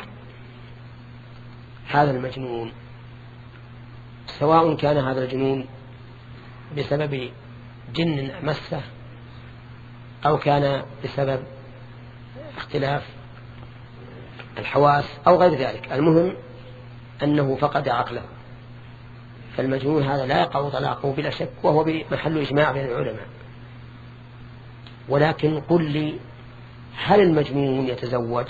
هذا المجنون سواء كان هذا الجنون بسبب جن مسه أو كان بسبب اختلاف الحواس أو غير ذلك، المهم أنه فقد عقله. فالمجنون هذا لا يقع طلاقه بلا شك، وهو بمحل إجماع بين العلماء. ولكن قل لي هل المجنون يتزوج؟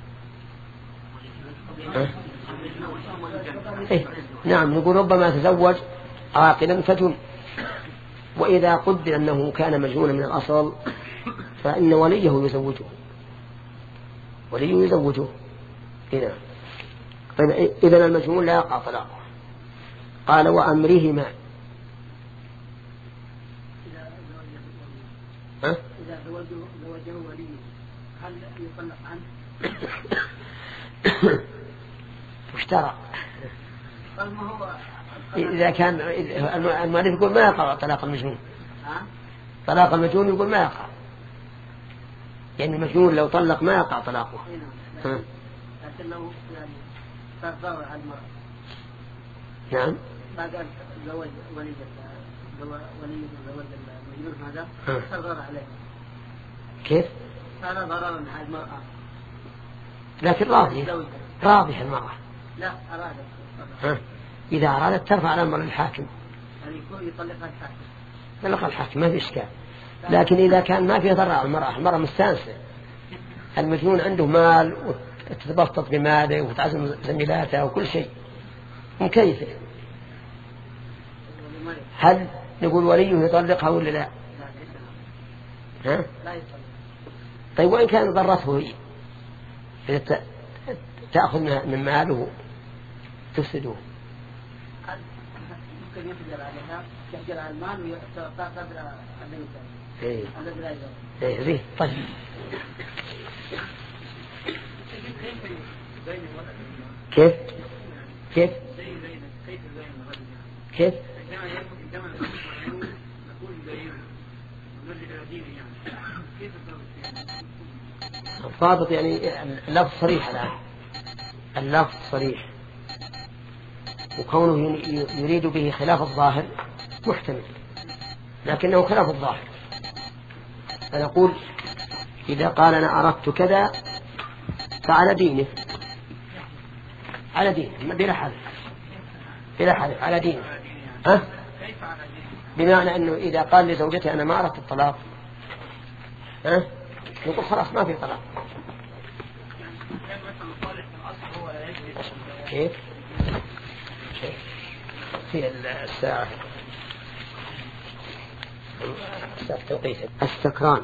أه؟ إيه؟ نعم نقول ربما يتزوج عاقلا فجن، وإذا قدر أنه كان مجنونا من الأصل فإن وليه يزوجه وليه يزوجه هنا. إذن المجنون لا يقع طلاقه. قال وأمرهما ها؟ إذا زوجه وليه هل يطلق عنه؟ مشترى. إذا كان المؤلف يقول ما يقع طلاق المجنون، طلاق المجنون يقول ما يقع، يعني المجنون لو طلق ما يقع طلاقه. لكن لو يعني صار ضرر على المرأة. نعم. ما قال زوج ولي ولي زوج المجنون هذا صار ضرر عليه. كيف؟ صار ضررا على المرأة. لكن راضية راضية المرأة. لا أرادت. ها. إذا أرادت ترفع الأمر للحاكم. يعني يكون يطلقها الحاكم. يطلقها الحاكم ما في إشكال. لكن إذا كان ما في ضرر على المرأة، المرأة مستانسة، المجنون عنده مال وتتبسط بماله وتعزم زميلاته وكل شيء مكيفة، هل نقول وليه يطلقها ولا لا؟ ها؟ طيب وإن كان ضرته هي إذا تأخذ من ماله تفسده؟ ممكن يقدر عليها، يقدر على المال ويعطى قدر الذي ايه الذي لا يقدر. ايه زين. طيب كيف كيف كيف الضابط يعني اللفظ صريح الآن، اللفظ صريح، وكونه يريد به خلاف الظاهر محتمل، لكنه خلاف الظاهر. فنقول إذا قال أنا أردت كذا فعلى دينه، على دينه بلا حذف بلا حذف على دينه. ها؟ بمعنى أنه إذا قال لزوجته أنا ما أردت الطلاق، ها؟ نقول خلاص ما في طلاق. كيف؟ في الساعة الساعة التوقيت. السكران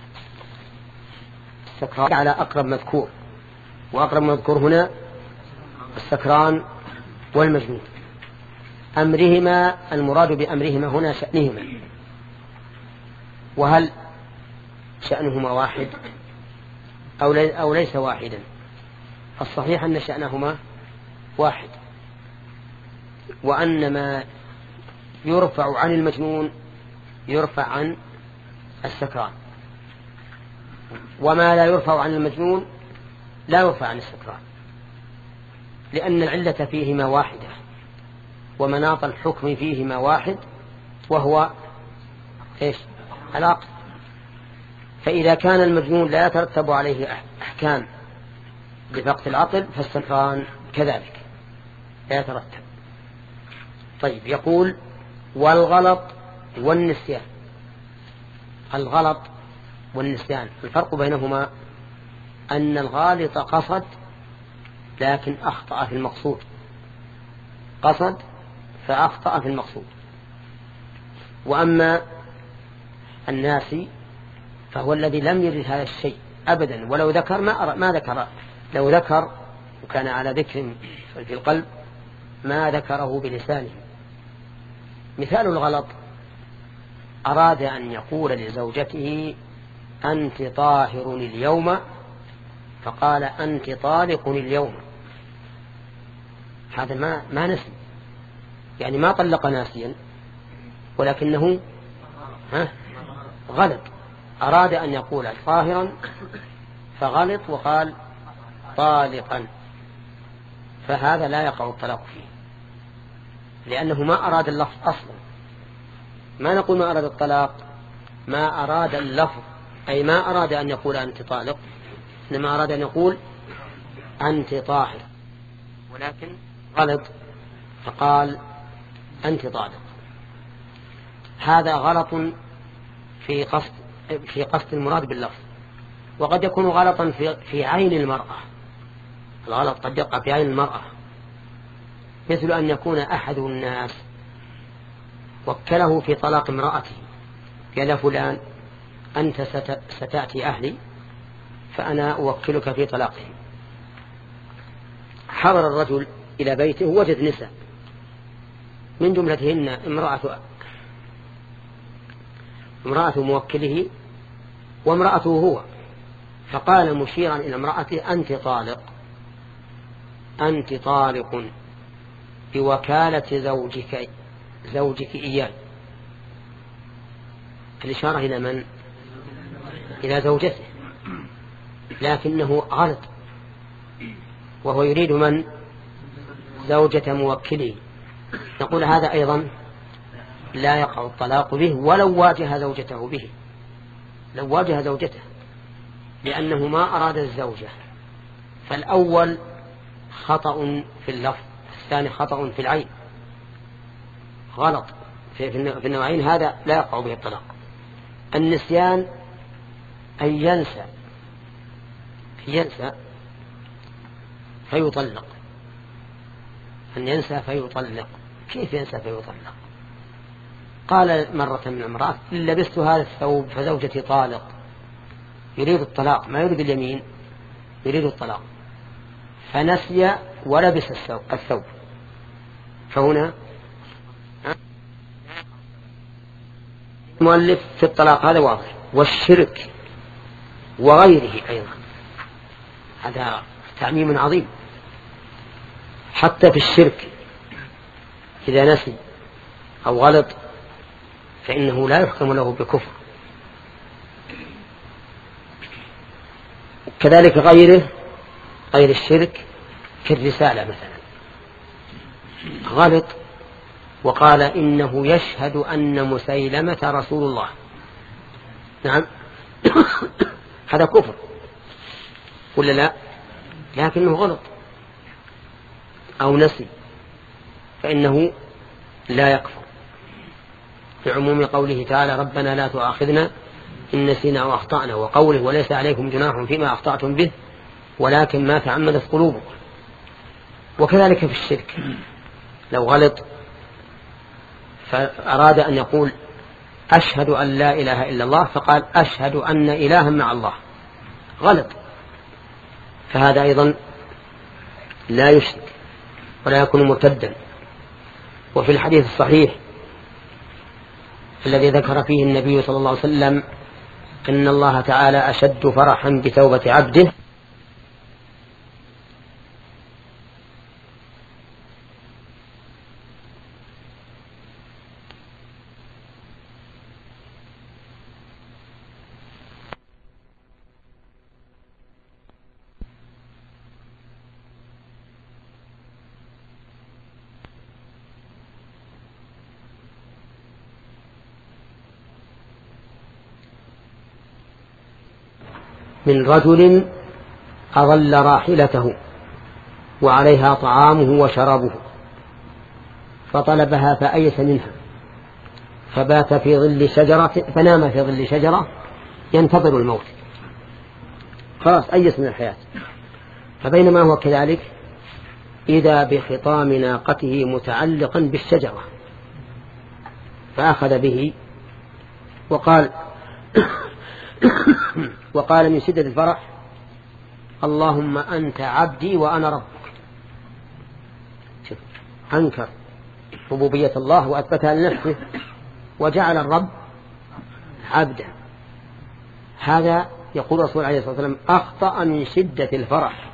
السكران على أقرب مذكور، وأقرب مذكور هنا السكران والمجنون. أمرهما المراد بأمرهما هنا شأنهما، وهل شأنهما واحد أو, لي أو ليس واحدا؟ الصحيح أن شأنهما واحد، وأن ما يرفع عن المجنون يرفع عن السكران، وما لا يرفع عن المجنون لا يرفع عن السكران، لأن العلة فيهما واحدة ومناط الحكم فيهما واحد، وهو إيش؟ العقل. فإذا كان المجنون لا يترتب عليه أحكام بفقد العقل فالسكران كذلك لا يترتب. طيب يقول والغلط والنسيان. الغلط والنسيان الفرق بينهما أن الغالط قصد لكن أخطأ في المقصود، قصد فأخطأ في المقصود. وأما الناسي فهو الذي لم يرد هذا الشيء أبدا، ولو ذكر ما, ما ذكر، لو ذكر وكان على ذكر في القلب ما ذكره بلسانه. مثال الغلط أراد أن يقول لزوجته أنت طاهر اليوم فقال أنت طالق اليوم، هذا ما, ما نسي، يعني ما طلق ناسيا ولكنه ها غلط، أراد أن يقول طاهرا فغلط وقال طالقا، فهذا لا يقع الطلاق فيه لأنه ما أراد اللفظ أصلا. ما نقول ما أراد الطلاق، ما أراد اللفظ، أي ما أراد أن يقول أنت طالق، إنما أراد أن يقول أنت طاهر، ولكن غلط فقال أنت طالق. هذا غلط في قصد في قصد المراد باللفظ، وقد يكون غلطا في في عين المرأة. الغلط قد يقع في عين المرأة، مثل أن يكون أحد الناس وكله في طلاق امرأته، قال فلان أنت ستأتي أهلي فأنا أوكلك في طلاقه. حضر الرجل إلى بيته وجد نساء من جملتهن امرأة امرأة موكله وامرأته هو، فقال مشيرا إلى امرأته أنت طالق، أنت طالق بوكالة زوجك زوجك إياه. الإشارة إلى من؟ إلى زوجته، لكنه غلط، وهو يريد من؟ زوجة موكله. نقول هذا أيضا لا يقع الطلاق به ولو واجه زوجته به، لو واجه زوجته، لأنه ما أراد الزوجة. فالأول خطأ في اللفظ، الثاني خطأ في العين، غلط في النوعين، هذا لا يقع به الطلاق. النسيان أن ينسى ينسى فيطلق، أن ينسى فيطلق. كيف ينسى فيطلق؟ قال مرة من امرأة لبست هذا الثوب فزوجتي طالق، يريد الطلاق ما يريد اليمين، يريد الطلاق، فنسي ولبس الثوب. فهنا المؤلف في الطلاق هذا واضح. والشرك وغيره أيضا هذا تعميم عظيم، حتى في الشرك إذا نسي أو غلط فإنه لا يحكم له بكفر. كذلك غيره، غير الشرك كالرسالة مثلا، غلط وقال إنه يشهد أن مسيلمة رسول الله، نعم هذا كفر ولا لا؟ لكنه غلط أو نسي فإنه لا يكفر، بعموم قوله تعالى ربنا لا تؤاخذنا إن نسينا أو أخطأنا، وقوله وليس عليكم جناح فيما أخطأتم به ولكن ما تعمدت قلوبكم. وكذلك في الشرك لو غلط فأراد أن يقول أشهد أن لا إله إلا الله فقال أشهد أن إلها مع الله، غلط، فهذا أيضا لا يشرك ولا يكون مرتدا. وفي الحديث الصحيح الذي ذكر فيه النبي صلى الله عليه وسلم إن الله تعالى أشد فرحا بتوبة عبده من رجل أظل راحلته وعليها طعامه وشرابه فطلبها فأيس منها فبات في ظل شجرة فنام في ظل شجرة ينتظر الموت، خلاص أيس من الحياة. فبينما هو كذلك إذا بخطام ناقته متعلقا بالشجرة فأخذ به وقال وقال من شدة الفرح اللهم أنت عبدي وأنا ربك. أنكر ربوبية الله وأثبتها لنفسه وجعل الرب عبدا. هذا يقول الرسول عليه الصلاة والسلام أخطأ من شدة الفرح.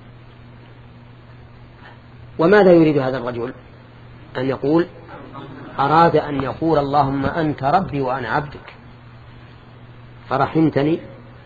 وماذا يريد هذا الرجل؟ أن يقول أراد أن يقول اللهم أنت ربي وأنا عبدك فرحمتني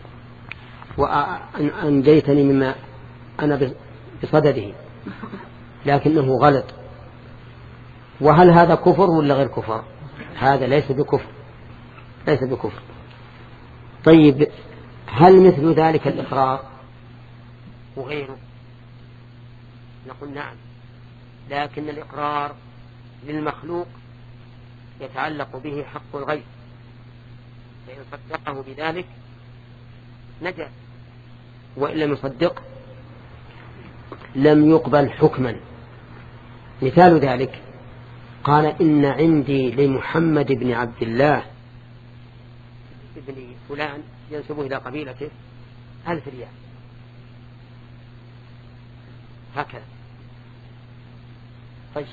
وأنجيتني مما أنا بصدده، لكنه غلط. وهل هذا كفر ولا غير كفر؟ هذا ليس بكفر، ليس بكفر. طيب هل مثل ذلك الإقرار وغيره؟ نقول نعم، لكن الإقرار للمخلوق يتعلق به حق الغير، فإن صدقه بذلك نجا، وإن لم يصدق لم يقبل حكما. مثال ذلك قال إن عندي لمحمد بن عبد الله ابن فلان ينسبه إلى قبيلته ألف ريال هكذا. طيب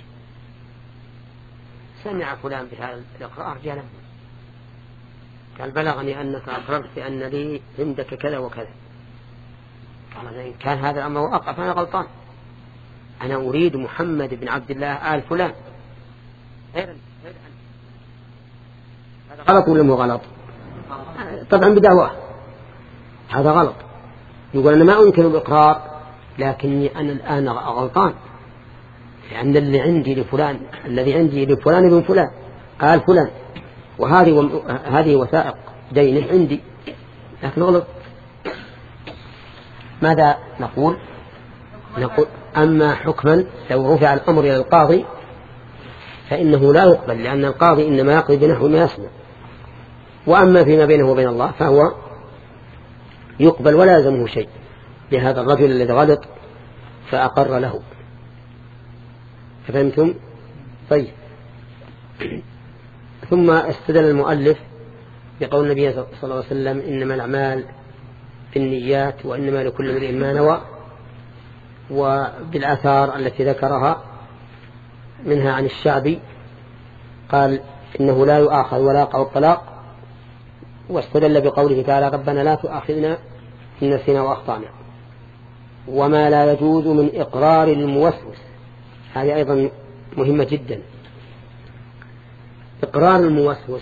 سمع فلان بهذا الإقرار جاء قال بلغني أنك أقررت بأن لي عندك كذا وكذا. قال إن كان هذا الأمر وقع فأنا غلطان، أنا أريد محمد بن عبد الله آل فلان. هذا غلط ولا مو غلط؟ طبعا بدعواه هذا غلط. يقول أنا ما أنكر الإقرار لكني أنا الآن غلطان، لأن اللي عندي لفلان الذي عندي لفلان ابن فلان آل فلان، وهذه و... هذه وثائق دين عندي، لكن غلط. ماذا نقول؟ نقول أما حكما لو رفع الأمر إلى القاضي فإنه لا يقبل، لأن القاضي إنما يقضي بنحو ما يسمع، وأما فيما بينه وبين الله فهو يقبل ولا يلزمه شيء لهذا الرجل الذي غلط فأقر له. فهمتم؟ طيب. ثم استدل المؤلف بقول النبي صلى الله عليه وسلم إنما الأعمال بالنيات وإنما لكل امرئ ما نوى، وبالآثار التي ذكرها منها عن الشعبي قال إنه لا يؤاخذ ولا يقع الطلاق، واستدل بقوله تعالى ربنا لا تؤاخذنا إن نسينا وأخطأنا. وما لا يجوز من إقرار الموسوس، هذه أيضا مهمة جدا. إقرار الموسوس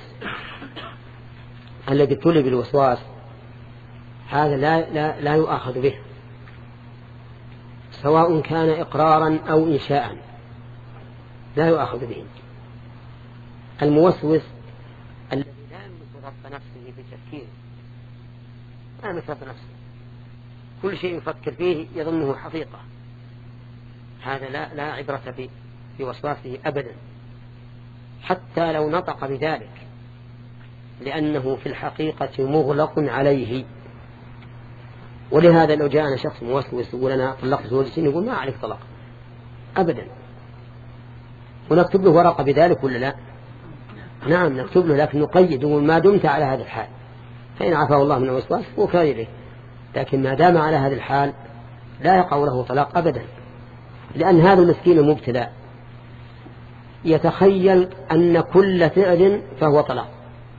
الذي ابتلي بالوسواس هذا لا, لا, لا يؤاخذ به، سواء كان إقرارا أو إنشاء لا يؤاخذ به. الموسوس الذي لا يملك ضبط نفسه بالتفكير، لا يملك ضبط نفسه، كل شيء يفكر فيه يظنه حقيقة، هذا لا, لا عبرة بوسواسه أبدا حتى لو نطق بذلك، لأنه في الحقيقة مغلق عليه. ولهذا لو جاءنا شخص موسوس يقول أنا طلقت زوجتي نقول ما أعرف طلاق أبدا، ونكتب له ورقة بذلك ولا لا؟ نعم نكتب له، لكن نقيد نقول ما دمت على هذا الحال، فإن عفاه الله من الوسواس وكايره، لكن ما دام على هذا الحال لا يقع له طلاق أبدا، لأن هذا المسكين مبتلى يتخيل أن كل فعل فهو طلاق.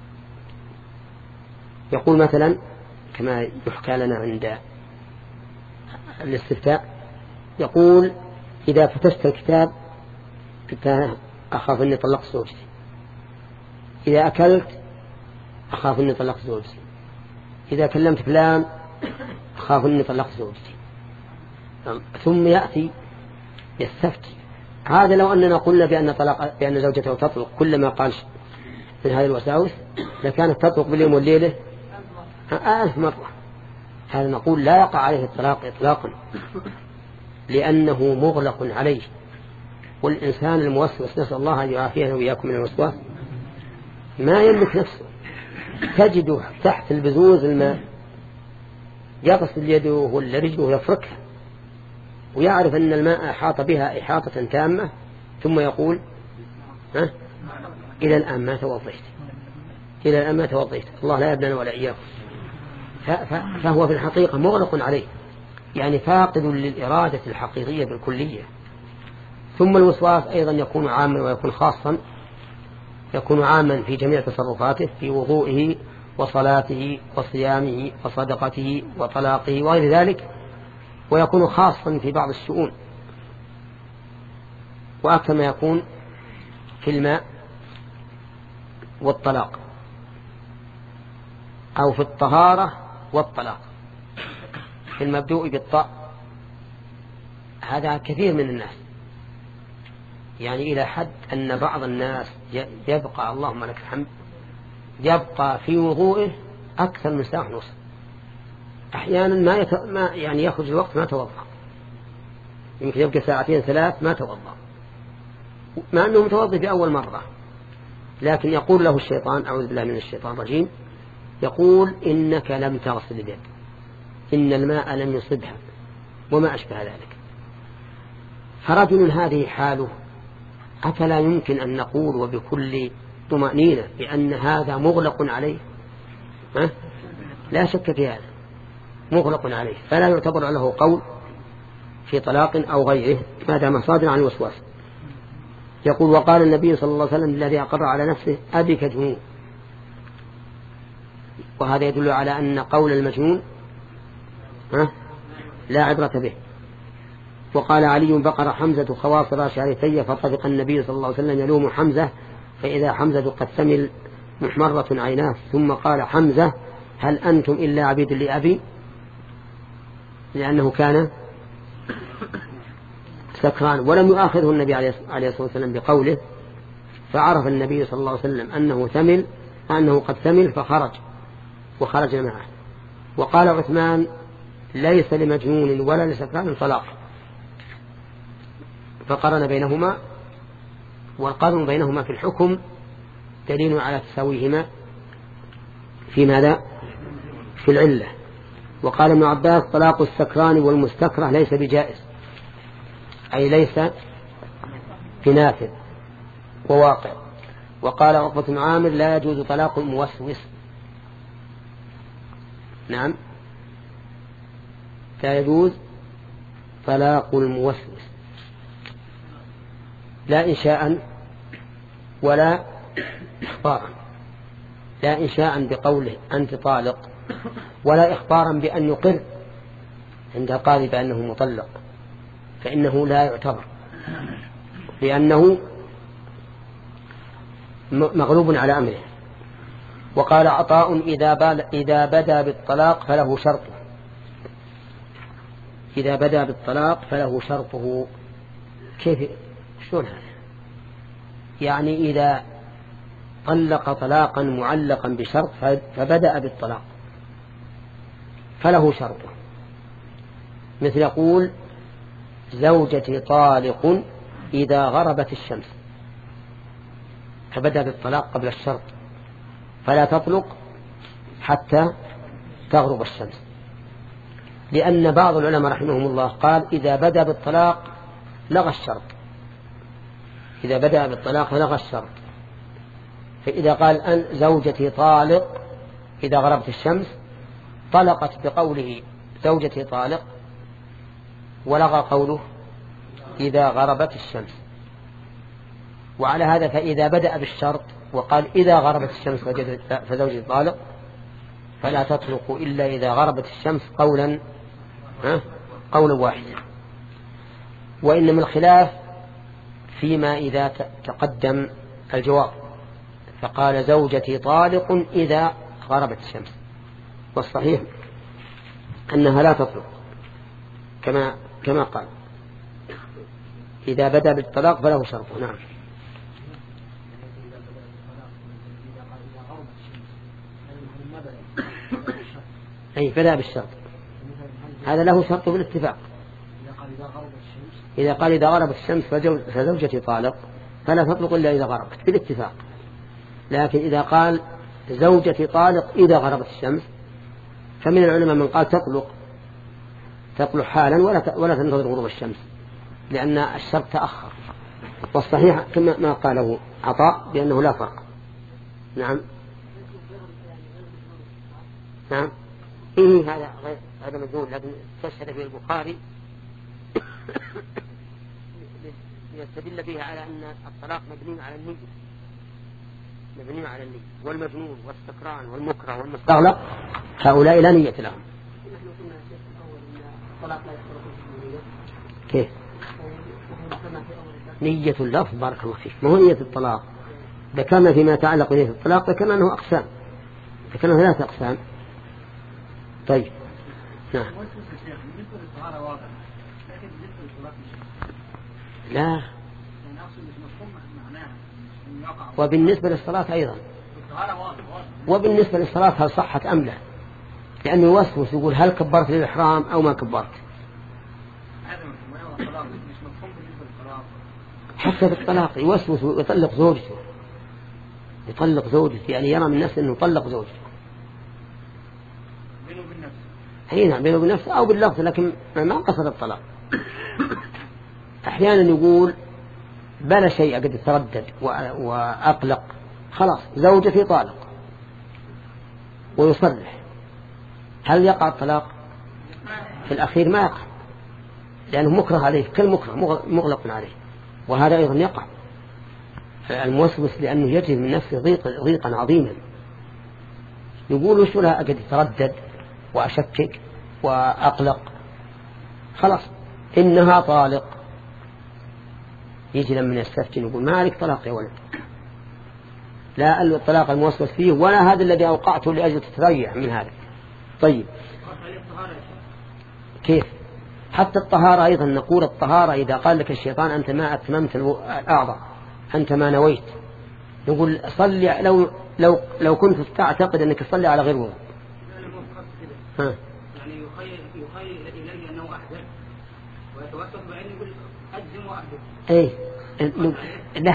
يقول مثلا كما يحكى لنا عند الاستفتاء، يقول إذا فتشت الكتاب قلت أخاف أني طلقت زوجتي، إذا أكلت أخاف أني طلقت زوجتي، إذا كلمت فلان أخاف أني طلقت زوجتي، ثم يأتي يستفتي. هذا لو أننا قلنا بأن, طلق بأن زوجته تطلق كلما قال من هذه الوساوس لكانت تطلق باليوم والليلة ألف مرة، هذا نقول لا يقع عليه الطلاق إطلاقا، لأنه مغلق عليه. والإنسان الموسوس نسأل الله أن يعافينا وإياكم من الوسواس ما يملك نفسه، تجده تحت البزوز الماء يغسل يده ولا رجله يفركها ويعرف أن الماء أحاط بها إحاطة تامة، ثم يقول ها إلى الآن ما توضيت، إلى الآن ما توضيت، الله لا يبنى ولا إياكم. فهو في الحقيقة مغلق عليه، يعني فاقد للإرادة الحقيقية بالكلية. ثم الوسواس أيضا يكون عاما ويكون خاصا، يكون عاما في جميع تصرفاته، في وضوئه وصلاته وصيامه وصدقته وطلاقه وغير ذلك، ويكون خاصا في بعض الشؤون، وأكثر ما يكون في الماء والطلاق، أو في الطهارة والطلاق، في المبدوء بالطاء. هذا كثير من الناس، يعني إلى حد أن بعض الناس يبقى اللهم لك الحمد يبقى في وضوئه أكثر من ساعة ونصف، أحيانا ما, يت... ما يعني يخرج الوقت ما توضأ، يمكن يبقى ساعتين ثلاث ما توضأ، مع أنه متوضأ في أول مرة، لكن يقول له الشيطان أعوذ بالله من الشيطان الرجيم، يقول إنك لم تغسل اليد، إن الماء لم يصبها، وما أشبه ذلك. فرجل هذه حاله أفلا يمكن أن نقول وبكل طمأنينة بأن هذا مغلق عليه؟ ها؟ لا شك في هذا، مغلق عليه، فلا يعتبر له قول في طلاق أو غيره ما دام صادر عن الوسواس. يقول وقال النبي صلى الله عليه وسلم الذي أقر على نفسه أبك جنون، وهذا يدل على أن قول المجنون ها؟ لا عبرة به. وقال علي بقر حمزة خواصر شعرتي فطبق النبي صلى الله عليه وسلم يلوم حمزة فإذا حمزة قد ثمل محمرة عيناه، ثم قال حمزة هل أنتم إلا عبيد لأبي، لأنه كان سكران، ولم يؤاخذه النبي عليه الصلاة والسلام بقوله، فعرف النبي صلى الله عليه وسلم أنه ثمل أنه قد ثمل فخرج وخرج معه. وقال عثمان ليس لمجنون ولا لسكران طلاق، فقرن بينهما، والقرن بينهما في الحكم دليل على تساويهما في ماذا؟ في العلة. وقال ابن عباس طلاق السكران والمستكره ليس بجائز، أي ليس بنافذ وواقع. وقال عقبة بن عامر لا يجوز طلاق الموسوس، نعم لا يجوز طلاق الموسوس، لا إنشاء ولا إخبارا، لا إنشاء بقوله أنت طالق، ولا إخبارا بأن يقر عند قال بأنه مطلق، فإنه لا يعتبر، لأنه مغلوب على أمره. وقال عطاء إذا, إذا بدأ بالطلاق فله شرطه، إذا بدأ بالطلاق فله شرطه. كيف شلون هذا؟ يعني إذا طلق طلاقا معلقا بشرط فبدأ بالطلاق فله شرطه، مثل يقول زوجتي طالق إذا غربت الشمس، فبدأ بالطلاق قبل الشرط، فلا تطلق حتى تغرب الشمس، لأن بعض العلماء رحمهم الله قال إذا بدأ بالطلاق لغى الشرط، إذا بدأ بالطلاق لغى الشرط، فإذا قال أن زوجتي طالق إذا غربت الشمس طلقت بقوله زوجتي طالق، ولغى قوله إذا غربت الشمس. وعلى هذا فإذا بدأ بالشرط وقال إذا غربت الشمس فزوجتي طالق فلا تطلق إلا إذا غربت الشمس قولا قولا واحدا. وإنما الخلاف فيما إذا تقدم الجواب، فقال زوجتي طالق إذا غربت الشمس، والصحيح أنها لا تطلق كما كما قال إذا بدأ بالطلاق فله شرطه. نعم أي بدأ بالشرط هذا له شرط بالاتفاق. إذا قال إذا غربت الشمس فزوجتي طالق فلا تطلق إلا إذا غربت بالاتفاق. لكن إذا قال زوجتي طالق إذا غربت الشمس فمن العلماء من قال تطلق تطلق حالا ولا ولا تنتظر غروب الشمس لأن الشرط تأخر. والصحيح كما ما قاله عطاء بأنه لا فرق. نعم نعم إيه هذا هذا مجنون، لكن تشهد في البخاري يستدل بها على أن الطلاق مبني على النية، مبني على النية. والمجنون والسكران والمكره والمستغلق هؤلاء لا نية لهم. كيف نية اللفظ؟ بارك الله فيك، ما هو نية الطلاق. ذكرنا فيما يتعلق بنية الطلاق ذكرنا أنه أقسام، ذكرنا ثلاثة أقسام. طيب نعم. لا، وبالنسبة للصلاة أيضا، وبالنسبة للصلاة هل صحت أم لا؟ لأنه يوسوس يقول هل كبرت للإحرام أو ما كبرت. حتى في الطلاق يوسوس ويطلق زوجته، يطلق زوجته يعني يرى من نفسه أنه يطلق زوجته بينه بالنفس. هي نعم بينه بالنفس أو باللفظ، لكن ما قصد الطلاق. أحيانا يقول بلا شيء قد يتردد وأقلق، خلاص زوجتي طالق ويصرح. هل يقع الطلاق؟ في الأخير ما يقع لأنه مكره عليه، كل مكره مغلق عليه، وهذا أيضا يقع. الموسوس لأنه يجد من نفسه ضيق ضيقا عظيما، يقول وش لها قد يتردد وأشكك وأقلق، خلاص إنها طالق. يجي لما يستفتن يقول ما عليك طلاق يا ولد، لا الطلاق الموسوس فيه ولا هذا الذي أوقعته لأجل تتريح من هذا. طيب كيف؟ حتى الطهارة أيضا نقول الطهارة إذا قال لك الشيطان أنت ما أتممت الأعضاء، أنت ما نويت، نقول صلي لو لو لو كنت تعتقد أنك تصلي على غير وضوء. ها يعني يخيل يخيل إليه أنه أحدث ويتوسط بأنه يقول أجزم وأحدث. إيه لا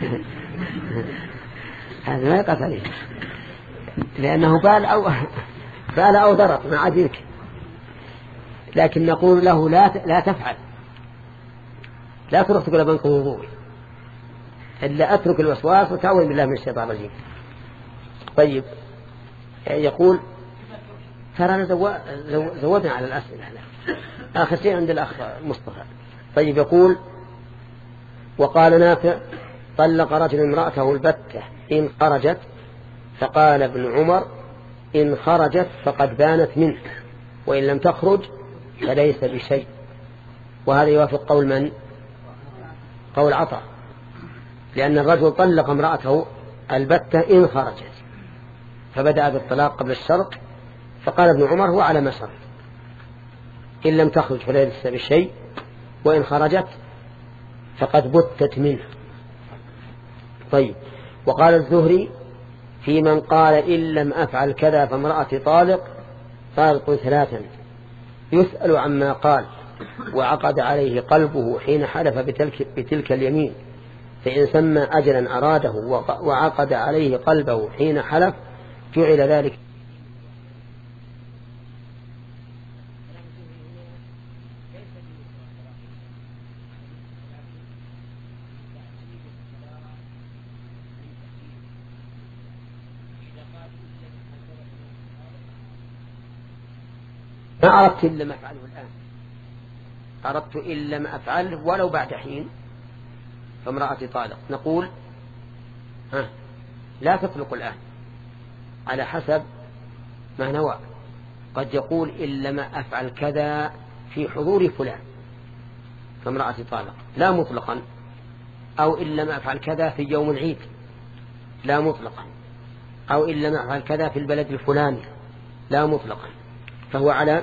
هذا ما يقص عليه لأنه بال أو بال أو ضرط ما عديك. لكن نقول له لا لا تفعل، لا تروح تقول بنك وضوء إلا أترك الوسواس وتعوذ بالله من الشيطان الرجيم. طيب يقول ترى زودنا على الأسئلة آخر شيء عند الأخ مصطفى. طيب يقول وقال نافع طلق رجل امرأته البتة إن خرجت، فقال ابن عمر إن خرجت فقد بانت منه وإن لم تخرج فليس بشيء. وهذا يوافق قول من؟ قول عطاء، لأن الرجل طلق امرأته البتة إن خرجت، فبدأ بالطلاق قبل الشرط، فقال ابن عمر هو على ما شرط، إن لم تخرج فليس بشيء وإن خرجت فقد بتت منه. طيب وقال الزهري في من قال إن لم أفعل كذا فامرأتي طالق طالق ثلاثا يسأل عما قال وعقد عليه قلبه حين حلف بتلك, بتلك اليمين، فإن سمى أجلا أراده وعقد عليه قلبه حين حلف جعل ذلك. ما أردت إلا ما أفعله الآن، أردت إلا ما أفعله ولو بعد حين فامرأتي طالق. نقول ها لا تطلق الآن على حسب ما نوى. قد يقول إلا ما أفعل كذا في حضور فلان فامرأتي طالق لا مطلقا، أو إلا ما أفعل كذا في يوم العيد لا مطلقا، أو إلا ما أفعل كذا في البلد الفلاني لا مطلقا، فهو على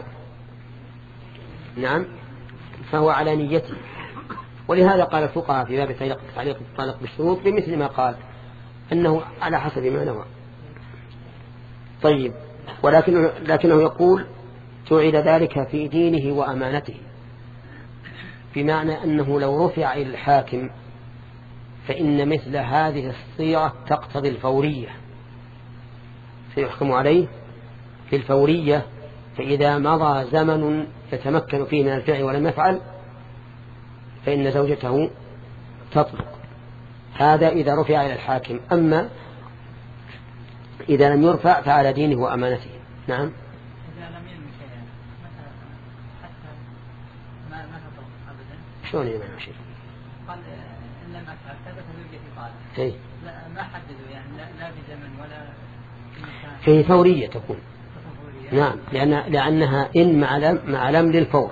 نعم فهو على نيته. ولهذا قال الفقهاء في باب تعليق الطلاق بالشروط بمثل ما قال أنه على حسب ما نوى. طيب ولكنه لكنه يقول جعل ذلك في دينه وأمانته، بمعنى أنه لو رفع إلى الحاكم فإن مثل هذه الصيغة تقتضي الفورية، سيحكم عليه في الفورية، فإذا مضى زمن يتمكن فيه من الفعل ولم يفعل فإن زوجته تطلق. هذا إذا رفع إلى الحاكم. أما إذا لم يرفع فعلى دينه وأمانته. نعم. إذا لم ينم شيئا حتى ما ما تطلق أبدا. شلون يمنع شيء؟ قال إن لم أفعل ثبت زوجتي طالق. إيه. لا ما حددوا يعني لا, لا بزمن ولا في فورية تكون. نعم، لأن لأنها إن مع لم مع لم للفور.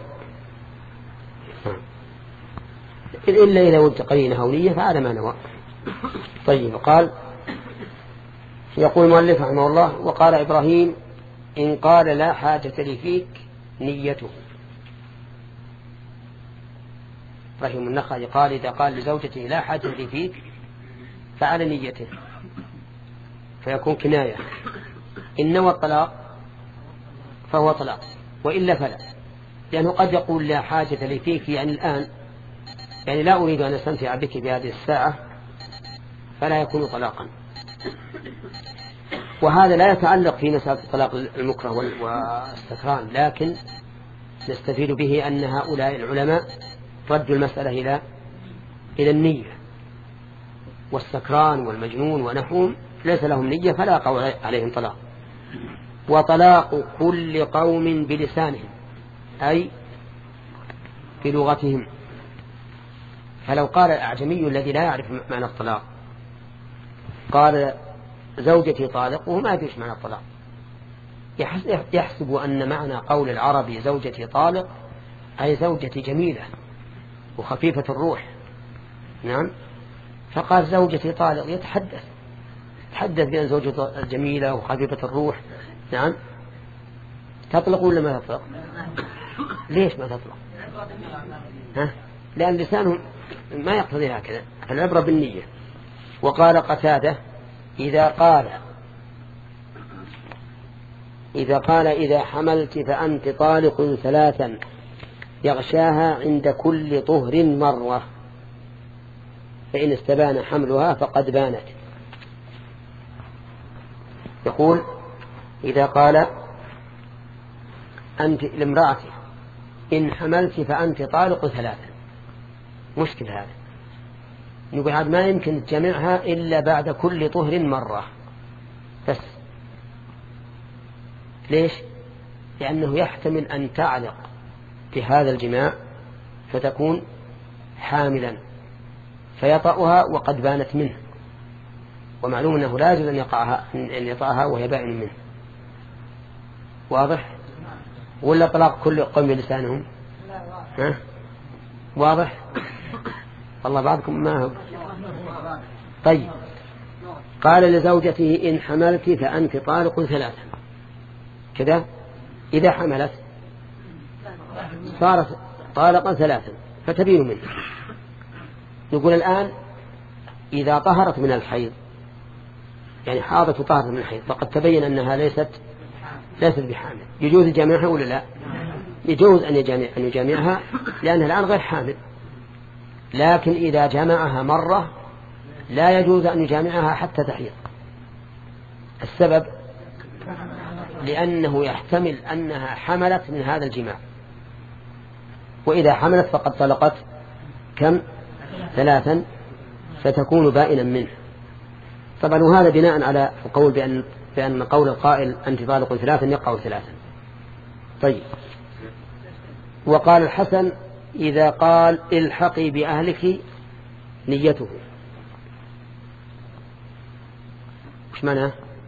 إلا إذا وجد قرينة هولية فهذا ما نوى. طيب. قال يقول المؤلف رحمه الله: وقال إبراهيم: إن قال لا حاجة لي فيك نيته. إبراهيم النخعي قال: إذا قال لزوجته لا حاجة لي فيك فعلى نيته، فيكون كناية. إن نوى الطلاق فهو طلاق، وإلا فلا، لأنه قد يقول لا حاجة لي فيك يعني الآن، يعني لا أريد أن أستمتع بك بهذه الساعة، فلا يكون طلاقا. وهذا لا يتعلق في مسألة طلاق المكره والسكران، لكن نستفيد به أن هؤلاء العلماء ردوا المسألة إلى إلى النية، والسكران والمجنون ونحوهم ليس لهم نية فلا يقع عليهم طلاق. وطلاق كل قوم بلسانهم أي بلغتهم. فلو قال الأعجمي الذي لا يعرف معنى الطلاق قال زوجتي طالق وهو ما يدري معنى الطلاق، يحسب أن معنى قول العربي زوجتي طالق أي زوجتي جميلة وخفيفة الروح. نعم. فقال زوجتي طالق، يتحدث تحدث بأن زوجته جميلة وخفيفة الروح. نعم. تطلق ولا ما تطلق؟ ليش ما تطلق؟ ها؟ لأن لسانهم ما يقتضي هكذا، العبرة بالنية. وقال قتادة: إذا قال إذا قال إذا حملت فأنت طالق ثلاثا يغشاها عند كل طهر مرة، فإن استبان حملها فقد بانت. يقول: إذا قال أنت لامرأتي إن حملت فأنت طالق ثلاثا، مشكل هذا، نقول هذا ما يمكن تجمعها إلا بعد كل طهر مرة بس. ليش؟ لأنه يحتمل أن تعلق بهذا الجماع فتكون حاملا فيطأها وقد بانت منه، ومعلوم أنه لا يجوز أن يقعها أن يطأها وهي بائن منه. واضح؟ ولا طلاق كل قوم بلسانهم؟ ها؟ واضح؟ والله بعضكم ما هو. طيب. قال لزوجته إن حملت فأنت طالق ثلاثا كذا. إذا حملت صارت طالقا ثلاثا فتبين منه. يقول الآن إذا طهرت من الحيض، يعني حاضت وطهرت من الحيض، فقد تبين أنها ليست ليست بحامل، يجوز الجامعها ولا لا؟ يجوز أن يجامع أن يجامعها لأنها الآن غير حامل. لكن إذا جمعها مرة لا يجوز أن يجامعها حتى تحيض. السبب لأنه يحتمل أنها حملت من هذا الجماع، وإذا حملت فقد طلقت كم؟ ثلاثا، فتكون بائنا منه. طبعا وهذا بناء على القول بأن, بأن قول القائل أنت طالق ثلاثا يقع ثلاثا. طيب. وقال الحسن إذا قال الحقي بأهلك نيته، وش معناه؟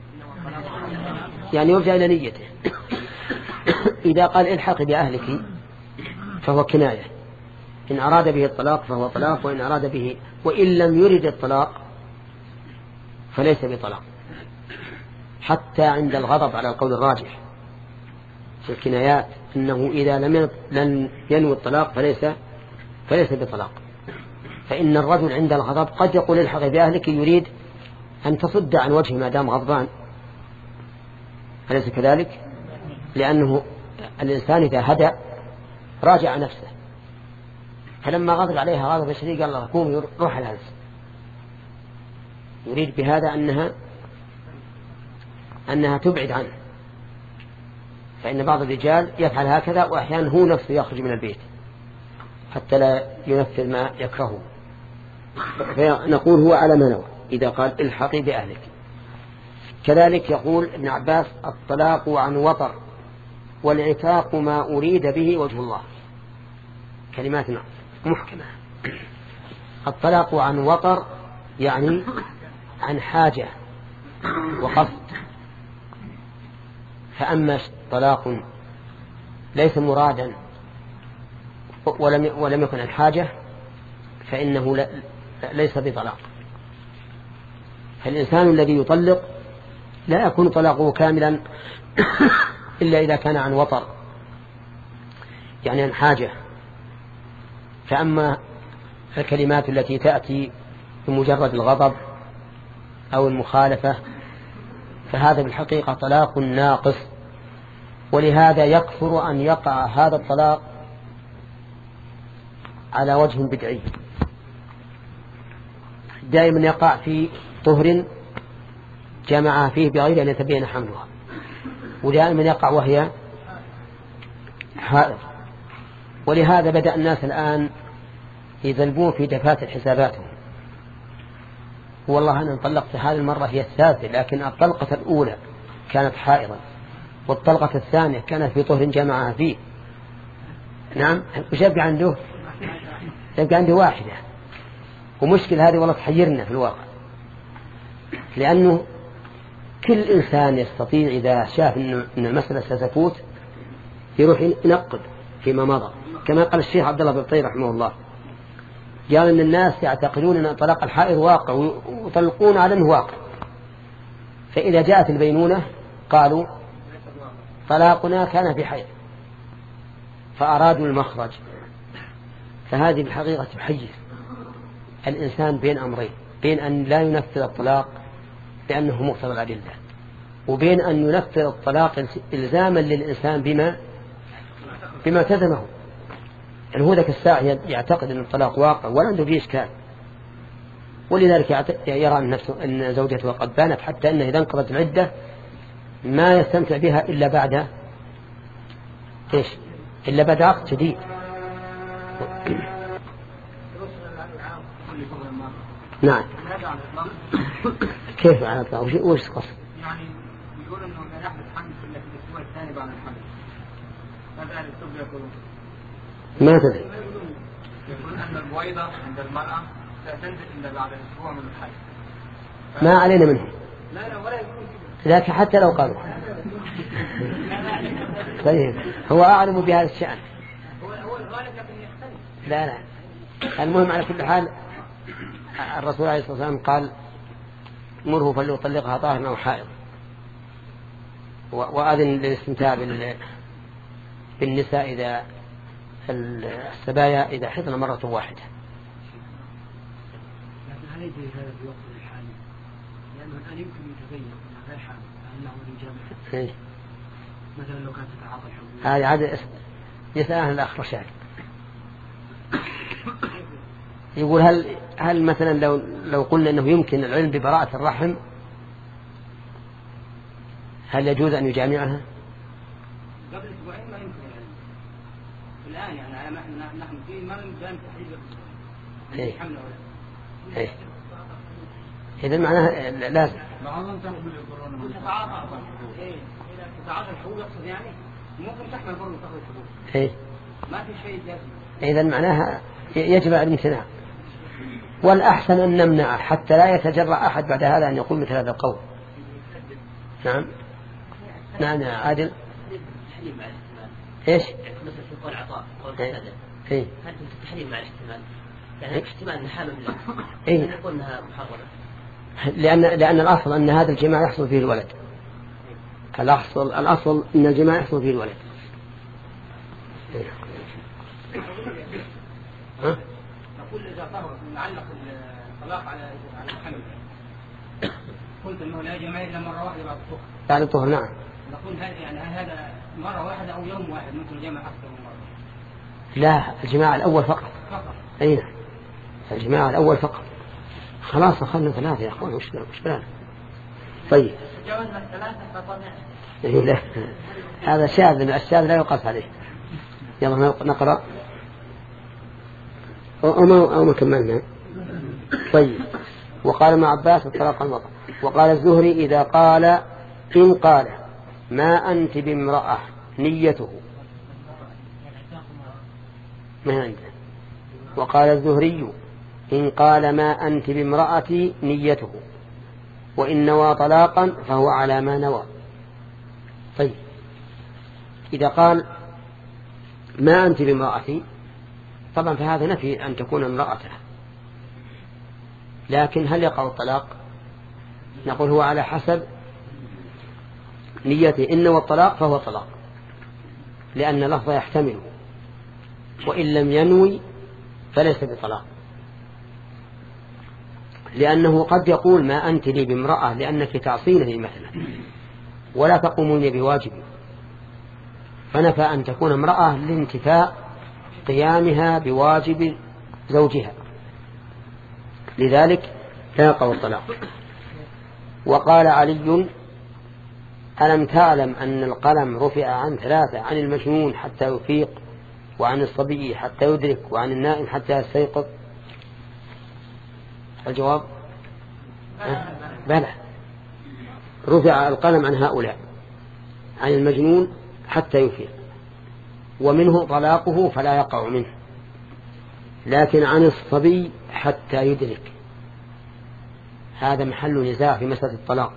يعني يرجع إلى نيته. إذا قال الحقي بأهلك فهو كناية، إن أراد به الطلاق فهو طلاق، وإن أراد به وإن لم يرد الطلاق فليس بطلاق، حتى عند الغضب على القول الراجح في الكنايات أنه إذا لم ينوي الطلاق فليس فليس بطلاق. فإن الرجل عند الغضب قد يقول الحق بأهلك يريد أن تصد عن وجهه ما دام غضبان، أليس كذلك؟ لأنه الإنسان إذا هدى راجع نفسه، فلما غضب عليها غضب شديد قال الله قوم روح الهلس، يريد بهذا أنها أنها تبعد عنه. فإن بعض الرجال يفعل هكذا، وأحيانا هو نفسه يخرج من البيت حتى لا ينفذ ما يكرهه. فنقول هو على ما نوى إذا قال الحقي بأهلك. كذلك يقول ابن عباس الطلاق عن وطر والعتاق ما أريد به وجه الله. كلمات محكمة. الطلاق عن وطر يعني عن حاجة وقصد، فأما طلاق ليس مرادا ولم ولم يكن عن حاجة فإنه ليس بطلاق. فالإنسان الذي يطلق لا يكون طلاقه كاملا إلا إذا كان عن وطر يعني عن حاجة. فأما الكلمات التي تأتي بمجرد الغضب أو المخالفة فهذا بالحقيقة طلاق ناقص، ولهذا يكثر أن يقع هذا الطلاق على وجه بدعي. دائما يقع في طهر جمع فيه بغير أن يتبين حملها، ودائما يقع وهي حائض. ولهذا بدأ الناس الآن يذنبون في دفاتر حساباتهم، والله أنا طلقت هذه المرة هي الثالثة، لكن الطلقة الأولى كانت حائضا والطلقة الثانية كانت في طهر جمعها فيه. نعم، وش يبقى عنده؟ يبقى عنده واحدة. ومشكلة هذه والله تحيرنا في الواقع، لأنه كل إنسان يستطيع إذا شاف أن المسألة ستفوت يروح ينقد فيما مضى، كما قال الشيخ عبد الله بن طيب رحمه الله، قال أن الناس يعتقدون أن طلاق الحائض واقع ويطلقون على أنه واقع، فإذا جاءت البينونة قالوا طلاقنا كان في حيض، فأرادوا المخرج. فهذه بالحقيقة تحيز الإنسان بين أمرين، بين أن لا ينفذ الطلاق لأنه مقتضى الأدلة، وبين أن ينفذ الطلاق إلزاما للإنسان بما بما تزمه. يعني هو ذاك الساعة يعتقد أن الطلاق واقع ولا عنده فيه إشكال، ولذلك يرى أن, نفسه أن زوجته قد بانت، حتى أنه إذا انقضت العدة ما يستمتع بها إلا بعد إيش؟ إلا بعد عقد جديد. نعم. كيف على الإطلاق؟ وش قصد؟ يعني يقول إنه لا يحدث حمل إلا في الأسبوع الثاني بعد الحمل. ماذا أهل الطب يقولون؟ ما تدري. يقولون أن البويضة عند المرأة لا تنزل إلا بعد أسبوع من الحمل. ما علينا منه. لا لا ولا يقولون كذا. لكن حتى لو قالوا. طيب هو أعلم بهذا الشأن. هو هو الغالب لكن يختلف. لا لا. المهم على كل حال الرسول عليه الصلاة والسلام قال مره فليطلقها طاهرا أو حائض، وأذن للاستمتاع بالنساء إذا السبايا إذا حضن مرة واحدة. لكن هل يجري هذا في وقت الحالي؟ لأنه الآن يمكن يتبين أنها غير حامل أنه الجامعة. مثلا لو كانت تتعاطى الحبوب. هذه عادة يسألها الأخ رشاد. يقول هل هل مثلا لو لو قلنا انه يمكن العلم ببراءة الرحم هل يجوز ان يجامعها؟ قبل اسبوعين ما يمكن العلم. الان يعني على ما نحن فيه ما يمكن تحديد ايه حمل ولا. ايه اذا معناها لازم. بعضهم كانوا يقولون تتعاطى. ايه اذا تتعاطى الحبوب يقصد يعني ممكن تحمل برضه تاخذ الحبوب. ايه ما في شيء لازم. اذا معناها يجب الامتناع، والأحسن أن نمنع حتى لا يتجرأ أحد بعد هذا أن يقول مثل هذا القول. نعم نعم يا عادل. إيش؟ مثل في قول عطاء قول إيه؟ قتادة. إيه؟ هل التحريم مع الاحتمال؟ يعني احتمال أن حامل لا. إيه؟ نقول أنها محرمة. لأن لأن الأصل أن هذا الجماع يحصل فيه الولد. الأصل الأصل أن الجماع يحصل فيه الولد. إيه؟ ها؟ نقول إذا طهر نعلق الطلاق على على الحمل. قلت إنه لا جماع إلا مرة واحدة بعد الطهر. بعد الطهر نعم. نقول هذا يعني هذا مرة واحدة أو يوم واحد ممكن جمع أكثر من مرة. لا الجماع الأول فقط. فقط. أين الجماع الأول فقط. خلاص أخذنا ثلاثة يا أخوان وش بلان. طيب جوزنا الثلاثة فطمع. لا هذا شاذ من الشاذ لا يقاس عليه. يلا نقرأ أو ما أو ما كملنا. طيب وقال ابن عباس الطلاق الوضع. وقال الزهري إذا قال إن قال ما أنت بامرأة نيته ما عنده. وقال الزهري إن قال ما أنت بامرأتي نيته وإن نوى طلاقا فهو على ما نوى. طيب إذا قال ما أنت بامرأتي طبعا فهذا نفي أن تكون امرأته، لكن هل يقع الطلاق؟ نقول هو على حسب نيته. إن نوى الطلاق فهو طلاق لأن لفظه يحتمله، وإن لم ينوي فليس بطلاق، لأنه قد يقول ما أنت لي بامرأة لأنك تعصينني مثلا ولا تقومون بواجبي، فنفى أن تكون امرأة لانتفاء قيامها بواجب زوجها، لذلك لا يقع الطلاق. وقال علي ألم تعلم أن القلم رفع عن ثلاثة، عن المجنون حتى يفيق، وعن الصبي حتى يدرك، وعن النائم حتى يستيقظ؟ الجواب بلى، رفع القلم عن هؤلاء، عن المجنون حتى يفيق ومنه طلاقه فلا يقع منه، لكن عن الصبي حتى يدرك هذا محل نزاع في مسألة الطلاق.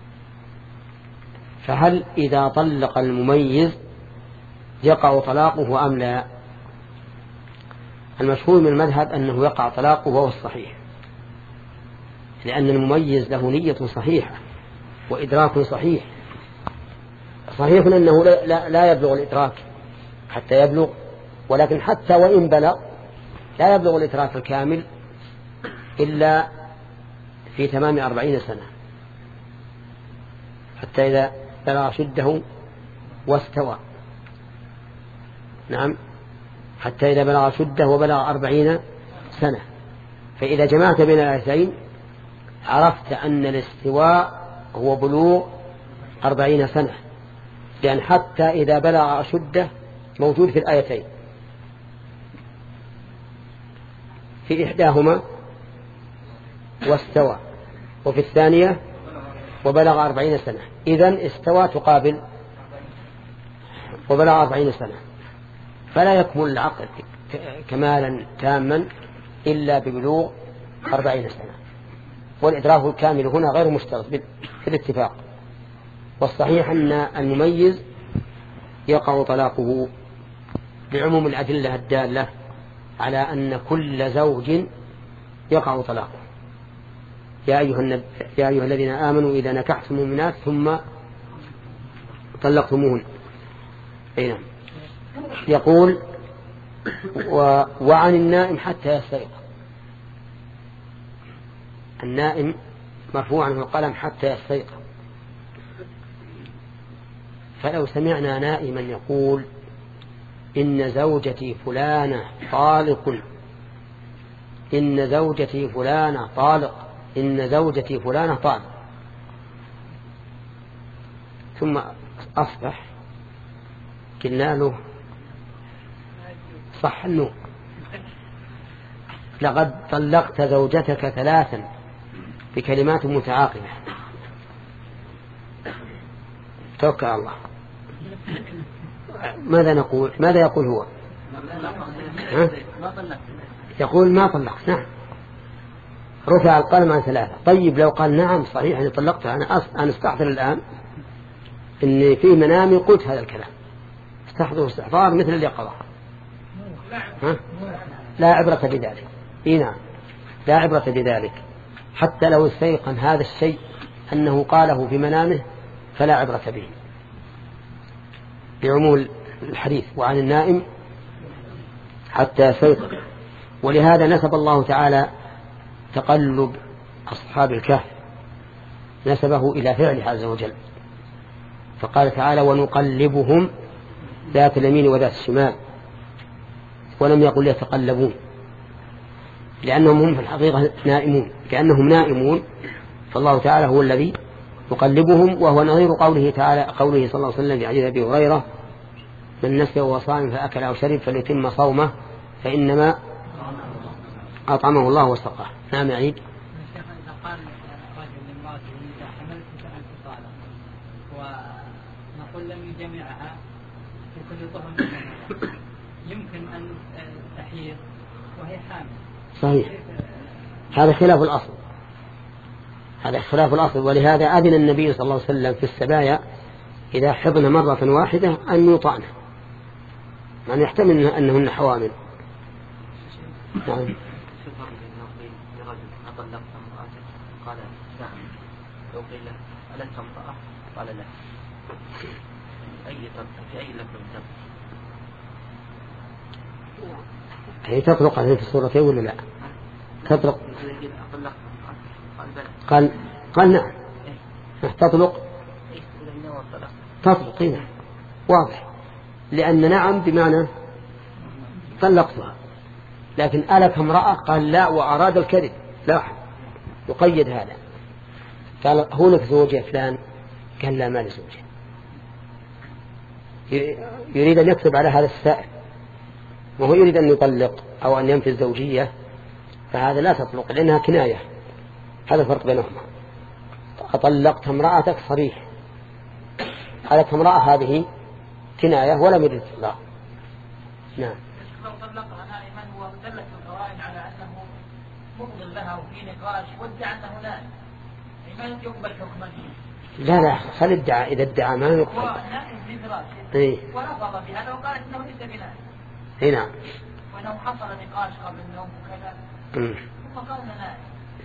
فهل إذا طلق المميز يقع طلاقه أم لا؟ المشهور من المذهب أنه يقع طلاقه وهو الصحيح، لأن المميز له نية صحيحة وإدراك صحيح. صحيح أنه لا, لا يبلغ الإدراك حتى يبلغ، ولكن حتى وإن بلغ لا يبلغ الإدراك الكامل إلا في تمام أربعين سنة، حتى إذا بلغ شده واستوى. نعم، حتى إذا بلغ شده وبلغ أربعين سنة. فإذا جمعت بين الآيتين عرفت أن الاستواء هو بلوغ أربعين سنة، لأن حتى إذا بلغ شده موجود في الآيتين، في إحداهما واستوى، وفي الثانية وبلغ أربعين سنة. إذن استوى تقابل وبلغ أربعين سنة، فلا يكمل العقل كمالا تاما إلا ببلوغ أربعين سنة، والإدراك الكامل هنا غير مشترط في الاتفاق. والصحيح أن المميز يقع طلاقه بعموم الأدلة الدالة على أن كل زوج يقع طلاقه. يا أيها, النب... يا أيها الذين آمنوا إذا نكحتم المؤمنات ثم طلقتموهن. أين يقول و... وعن النائم حتى يستيقظ. النائم مرفوع عنه القلم حتى يستيقظ. فلو سمعنا نائما يقول إن زوجتي فلانة طالق، إن زوجتي فلانة طالق، إن زوجتي فلانة طالق، ثم أصبح قلنا له صح النوم، لقد طلقت زوجتك ثلاثا بكلمات متعاقبة، توكل على الله. ماذا نقول؟ ماذا يقول هو؟ ها؟ يقول ما طلقت. نعم، رفع القلم عن ثلاثة. طيب لو قال نعم صحيح أني طلقتها، أنا أص... أنا استحضر الآن إني في منامي قلت هذا الكلام، استحضر استحضار مثل اليقظة، ها؟ لا عبرة بذلك. إيه نعم، لا عبرة بذلك، حتى لو استيقن هذا الشيء أنه قاله في منامه فلا عبرة به، بعموم الحديث وعن النائم حتى يستيقظ. ولهذا نسب الله تعالى تقلب أصحاب الكهف، نسبه إلى فعله عز وجل، فقال تعالى ونقلبهم ذات اليمين وذات الشمال، ولم يقل يتقلبون، لأنهم هم في الحقيقة نائمون، كأنهم نائمون، فالله تعالى هو الذي يقلبهم، وهو نظير قوله تعالى قوله صلى الله عليه وسلم في حديث أبي هريرة: من نسي وهو صائم فأكل أو شرب فليتم صومه فإنما أطعمه الله وسقاه. نعم يعيد. إذا قال رجل لامرأته إذا حملت فأنت صالح، ونقول لم يجمعها في كل طهر يمكن أن تحيض وهي حامل. صحيح، هذا خلاف الأصل، هذا خلاف الأصل، ولهذا أذن النبي صلى الله عليه وسلم في السبايا إذا حضن مرة واحدة أن يطعن، يعني يحتمل أنهن حوامل. نعم. قال نعم. لو قيل ألست امرأة قال لا. أي في أي لفظ تطلق؟ هي تطلق عليه في الصورتين ولا لا؟ تطلق. قال قال نعم تطلق تطلق هنا واضح، لأن نعم بمعنى طلقتها، لكن ألك امرأة قال لا وأراد الكذب، لا يقيد هذا، قال هو لك زوجة فلان قال لا ما لزوجة، يريد أن يكتب على هذا السائل وهو يريد أن يطلق أو أن ينفي الزوجية، فهذا لا تطلق لأنها كناية، هذا الفرق بينهما. أطلقت امرأتك صريح، ألك امرأة هذه كناية ولم يريد الطلاق. نعم. لو طلقها نائما ودلت القرائن على أنه مفضل لها وفي نقاش وادعى أنه نائم، ما يقبل حكما؟ لا لا خلي ادعى، إذا ادعى ما يقبل. هو نائم في فراشه إيه؟ ورفض بهذا وقالت أنه ليس بنائم. إيه نعم. وأنه حصل نقاش قبل النوم وكذا ثم قال نائم.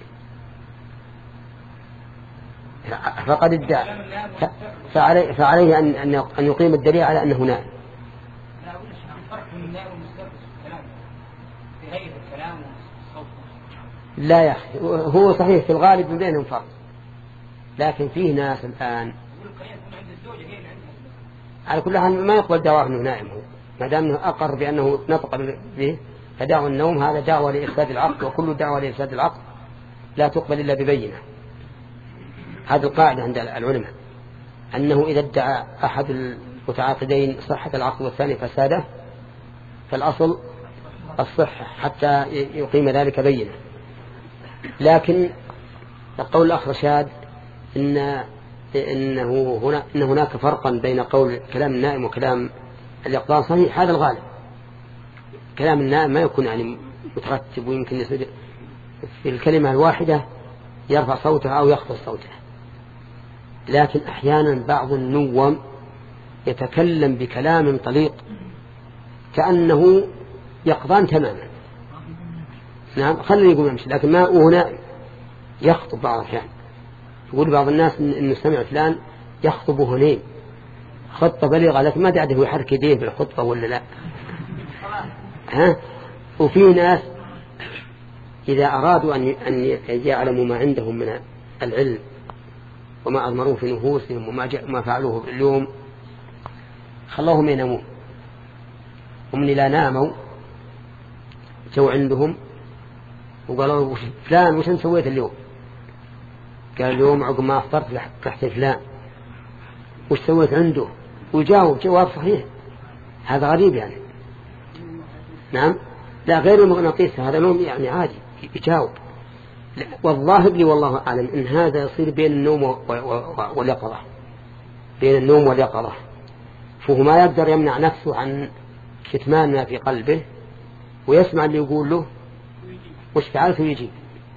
فقد ادعى، فعليه, فعليه أن, أن يقيم الدليل على أنه نائم. لا أقول الفرق بين النائم والمستيقظ في الكلام، في هيئة الكلام والصوت. لا يا أخي، هو صحيح في الغالب من بينهم فرق، لكن فيه ناس الآن على كل حال ما يقبل دعواه أنه نائم، هو ما دام أنه أقر بأنه نطق به، فدعوى النوم هذا دعوة لإفساد العقل، وكل دعوة لإفساد العقل لا تقبل إلا ببينة. هذه القاعدة عند العلماء، أنه إذا ادعى أحد المتعاقدين صحة العقد والثاني فساده فالأصل الصحة حتى يقيم ذلك بينة. لكن القول الآخر شاذ، إن إنه هنا إن هناك فرقا بين قول كلام النائم وكلام اليقظان. صحيح هذا الغالب، كلام النائم ما يكون يعني مترتب، ويمكن يصير في الكلمة الواحدة يرفع صوته أو يخفض صوته، لكن أحيانا بعض النوم يتكلم بكلام طليق كأنه يقظان تماما. نعم خلي يقول يمشي، لكن ما هو نائم يخطب بعض الأحيان. يقول بعض الناس إنه سمع فلان يخطب هنين خطة بليغة، لكن ما دعده يحرك يديه بالخطبة ولا لا. ها؟ وفي ناس إذا أرادوا أن يعلموا ما عندهم من العلم وما أضمروا في نفوسهم وما ما فعلوه اليوم خلوهم ينامون، ومن لا ناموا جو عندهم وقالوا فلان وش انت سويت اليوم؟ قال اليوم عقب ما أفطرت رحت فلان. وش سويت عنده؟ وجاوب جواب صحيح. هذا غريب يعني. نعم لا غير المغناطيس، هذا نوم يعني عادي يجاوب. والظاهر لي والله أعلم إن هذا يصير بين النوم واليقظة، بين النوم واليقظة، فهو ما يقدر يمنع نفسه عن كتمان ما في قلبه، ويسمع اللي يقول له وش فعلت ويجيب.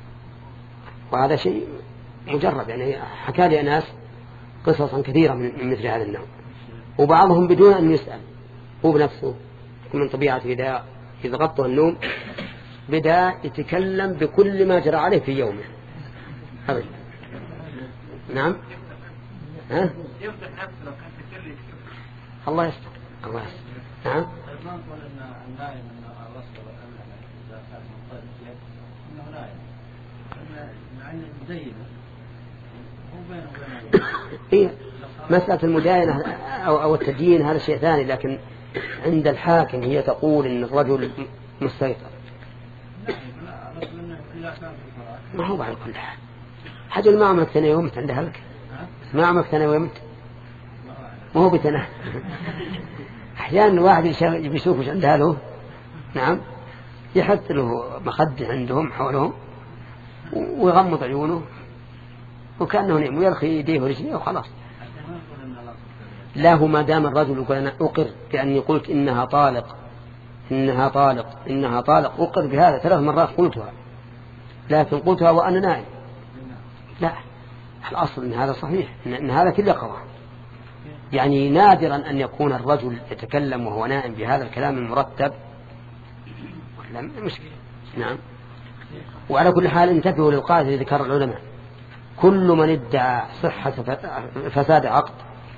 وهذا شيء مجرب، يعني حكى لي ناس قصصا كثيرة من مثل هذا النوع، وبعضهم بدون أن يسأل هو بنفسه من طبيعته إذا إذا غطوا النوم بدأ يتكلم بكل ما جرى عليه في يومه. أبدا. نعم ها؟ الله يستر الله يستر. نعم إيه مسألة المداينة أو أو التدين هذا شيء ثاني، لكن عند الحاكم هي تقول إن الرجل مسيطر، ما هو على كل حال حاجة ما عمرك ثانية يومت عندها لك، ما عمرك ثانية يومت، ما هو بتنا. أحيانا الواحد يشوف وش عندها له، نعم، يحط له مخد عندهم حولهم ويغمض عيونه وكأنه نعم ويرخي يديه ورجليه وخلاص. لا، هو ما دام الرجل يقول أنا أقر بأني قلت إنها طالق إنها طالق إنها طالق أقر بهذا ثلاث مرات قلتها، لكن قلتها وأنا نائم، لا، الأصل إن هذا صحيح، إن هذا في اليقظة. يعني نادرا أن يكون الرجل يتكلم وهو نائم بهذا الكلام المرتب، لا مشكلة. نعم. وعلى كل حال انتبهوا للقاعدة التي ذكر العلماء: كل من ادعى صحة فساد عقد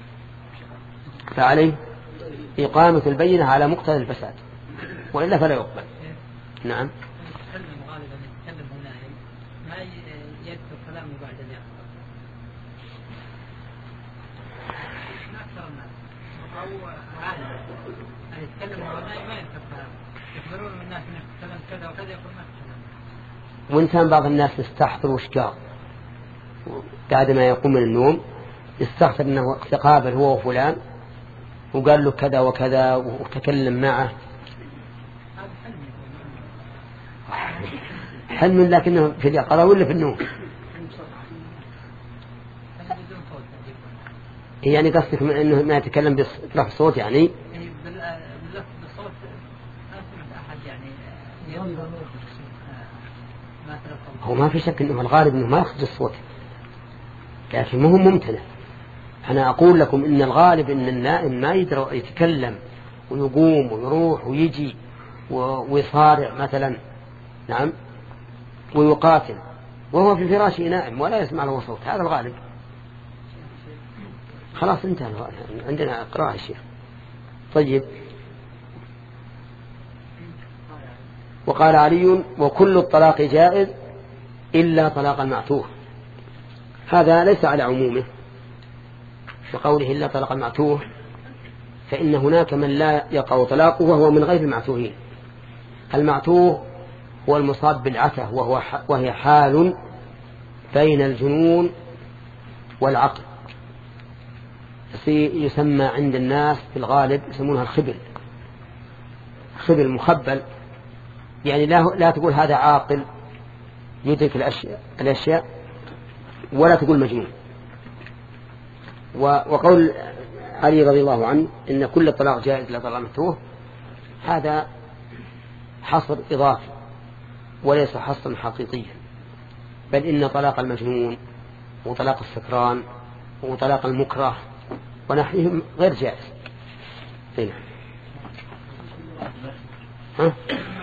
فعليه إقامة البينة على مقتضى الفساد، وإلا فلا يقبل. نعم. ما يذكر كلامه بعد أن يقبل. أكثر الناس أو عادة أن يتكلم وهو نائم ما يذكر كلامه، يخبرون الناس أن يتكلم كذا وكذا يقول ما يتكلم. وإن كان بعض الناس يستحضر وش قال بعد ما يقوم من النوم، يستحضر أنه تقابل هو وفلان وقال له كذا وكذا وتكلم معه، حلم لكنه في اليقظة ولا في النوم؟ يعني قصدك أنه ما يتكلم بلفظ صوت؟ يعني بالصوت ما سمعت أحد يعني هو ما في شك أنه الغالب أنه ما يخرج الصوت، لكن ما هو ممتنع. أنا أقول لكم إن الغالب إن النائم ما يدري يتكلم ويقوم ويروح ويجي ويصارع مثلا، نعم، ويقاتل وهو في فراشه نائم ولا يسمع له صوت، هذا الغالب. خلاص انتهى عندنا قراءة الشيخ. طيب. وقال علي: وكل الطلاق جائز إلا طلاق المعتوه. هذا ليس على عمومه، بقوله إلا طلاق المعتوه، فإن هناك من لا يقع طلاقه وهو من غير المعتوهين. المعتوه هو المصاب بالعته، وهو وهي حال بين الجنون والعقل، يسمى عند الناس في الغالب يسمونها الخبل، خبل مخبل، يعني لا, لا تقول هذا عاقل يدرك الأشياء, الأشياء ولا تقول مجنون. وقول علي رضي الله عنه إن كل الطلاق جائز لا طلاق مفتوح، هذا حصر إضافي وليس حصرا حقيقيا، بل إن طلاق المجنون وطلاق السكران وطلاق المكره ونحوهم غير جائز. هنا ها؟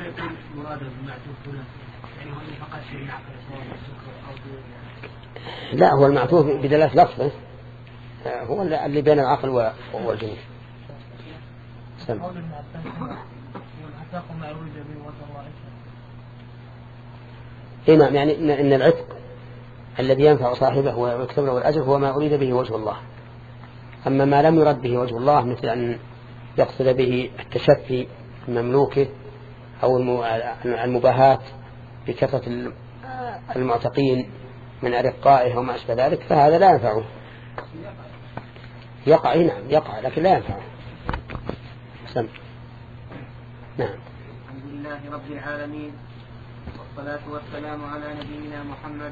لا، هو المعتوه بدلالة لفظه هو اللي بين العقل والجنون. سم. نعم، يعني إن العتق الذي ينفع صاحبه ويكتب له الأجر هو ما أريد به وجه الله. أما ما لم يرد به وجه الله مثل أن يقصد به التشفي مملوكه أو المباهات بكثرة المعتقين من أرقائه وما أشبه ذلك، فهذا لا ينفعه. يقع، نعم يقع، لكن لا ينفعه. سم. نعم. الحمد لله رب العالمين، والصلاة والسلام على نبينا محمد.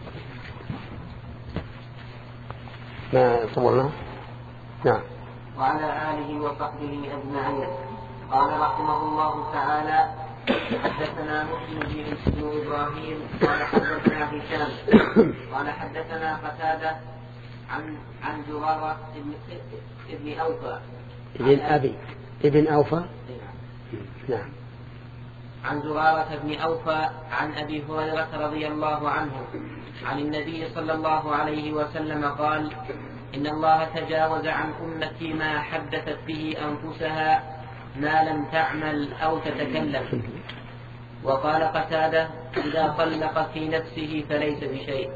ما طولنا. نعم. وعلى آله وصحبه أجمعين. قال رحمه الله تعالى: حدثنا مسلم بن إبراهيم قال حدثنا هشام قال حدثنا قتادة عن عن زرارة ابن أوفى ابن أبي ابن أوفى نعم عن زرارة بن أوفى عن أبي هريرة رضي الله عنه عن النبي صلى الله عليه وسلم قال: إن الله تجاوز عن أمتي ما حدثت به أنفسها ما لم تعمل أو تتكلم. وقال قتادة: إذا طلق في نفسه فليس بشيء.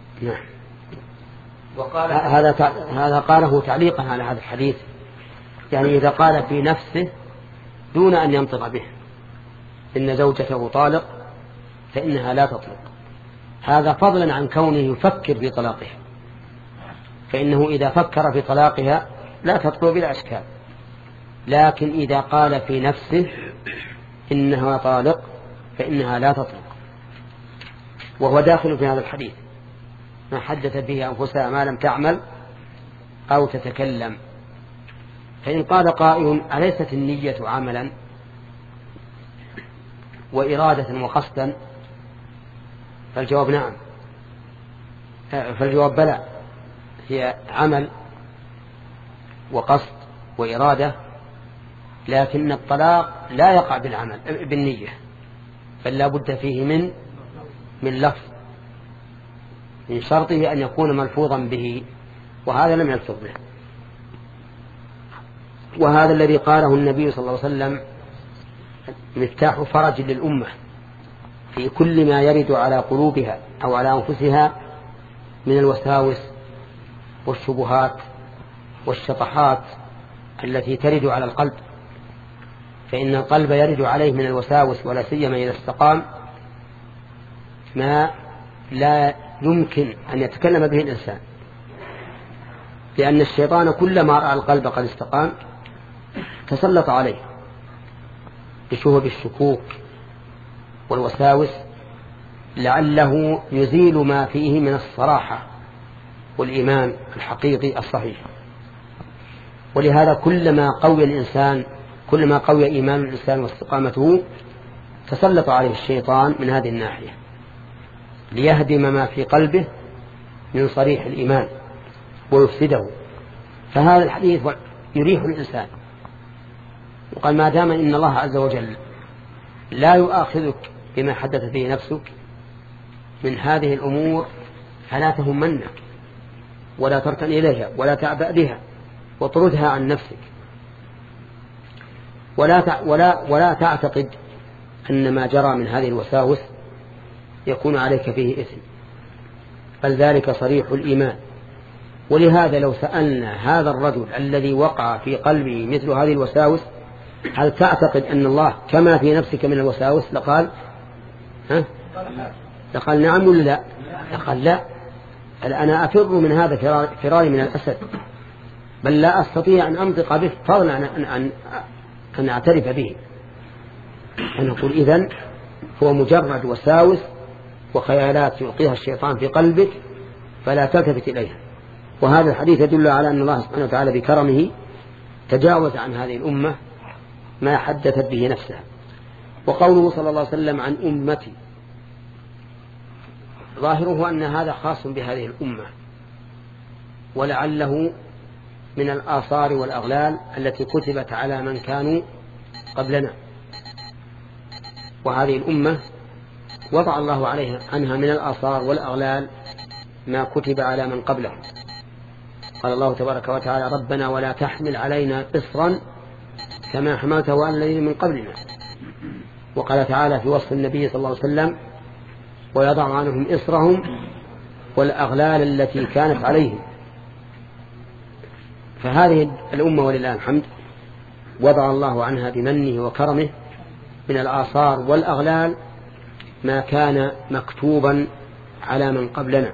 نعم. وقال هذا هذا قاله تعليقا على هذا الحديث، يعني إذا قال في نفسه دون أن ينطق به إن زوجته طالق فإنها لا تطلق، هذا فضلا عن كونه يفكر في طلاقها، فإنه إذا فكر في طلاقها لا تطلق بلا أشكال. لكن إذا قال في نفسه إنها طالق فإنها لا تطلق، وهو داخل في هذا الحديث ما حدث به أنفسها ما لم تعمل أو تتكلم. فإن قال قائل أليست النية عملا وإرادة وقصدا؟ فالجواب نعم، فالجواب بلى، هي عمل وقصد وإرادة، لكن الطلاق لا يقع بالعمل بالنية، بل لا بد فيه من من لفظ، من شرطه أن يكون ملفوظا به، وهذا لم يلفظ به. وهذا الذي قاله النبي صلى الله عليه وسلم مفتاح فرج للأمة في كل ما يرد على قلوبها أو على أنفسها من الوساوس والشبهات والشطحات التي ترد على القلب، فإن القلب يرد عليه من الوساوس ولا سيما إذا استقام ما لا يمكن أن يتكلم به الإنسان، لأن الشيطان كلما رأى القلب قد استقام تسلط عليه بشهب الشكوك والوساوس لعله يزيل ما فيه من الصراحة والإيمان الحقيقي الصحيح. ولهذا كلما قوي الإنسان كلما قوي إيمان الإنسان واستقامته تسلط عليه الشيطان من هذه الناحية ليهدم ما في قلبه من صريح الإيمان ويفسده. فهذا الحديث يريح الإنسان، وقال ما دام إن الله عز وجل لا يؤاخذك بما حدث به نفسك من هذه الأمور فلا تهمنك ولا تركن إليها ولا تعبأ بها وطردها عن نفسك، ولا ولا ولا تعتقد أن ما جرى من هذه الوساوس يكون عليك فيه إثم، بل ذلك صريح الإيمان. ولهذا لو سألنا هذا الرجل الذي وقع في قلبه مثل هذه الوساوس هل تعتقد أن الله كما في نفسك من الوساوس لقال ها؟ لقال نعم ولا لا؟ لقال لا، أنا أفر من هذا فراري من الأسد، بل لا أستطيع أن أنطق به فضلا عن أن, أن, أن أعترف به. فنقول إذن هو مجرد وساوس وخيالات يلقيها الشيطان في قلبك فلا تلتفت إليها. وهذا الحديث يدل على أن الله سبحانه وتعالى بكرمه تجاوز عن هذه الأمة ما حدثت به نفسها. وقوله صلى الله عليه وسلم عن أمتي ظاهره أن هذا خاص بهذه الأمة، ولعله من الآثار والأغلال التي كتبت على من كانوا قبلنا، وهذه الأمة وضع الله عليها عنها من الآثار والأغلال ما كتب على من قبلهم. قال الله تبارك وتعالى ربنا ولا تحمل علينا إصرا كما حملته على الذين من قبلنا. وقال تعالى في وصف النبي صلى الله عليه وسلم ويضع عنهم إصرهم والأغلال التي كانت عليهم. فهذه الأمة ولله الحمد وضع الله عنها بمنه وكرمه من الآثار والأغلال ما كان مكتوبا على من قبلنا.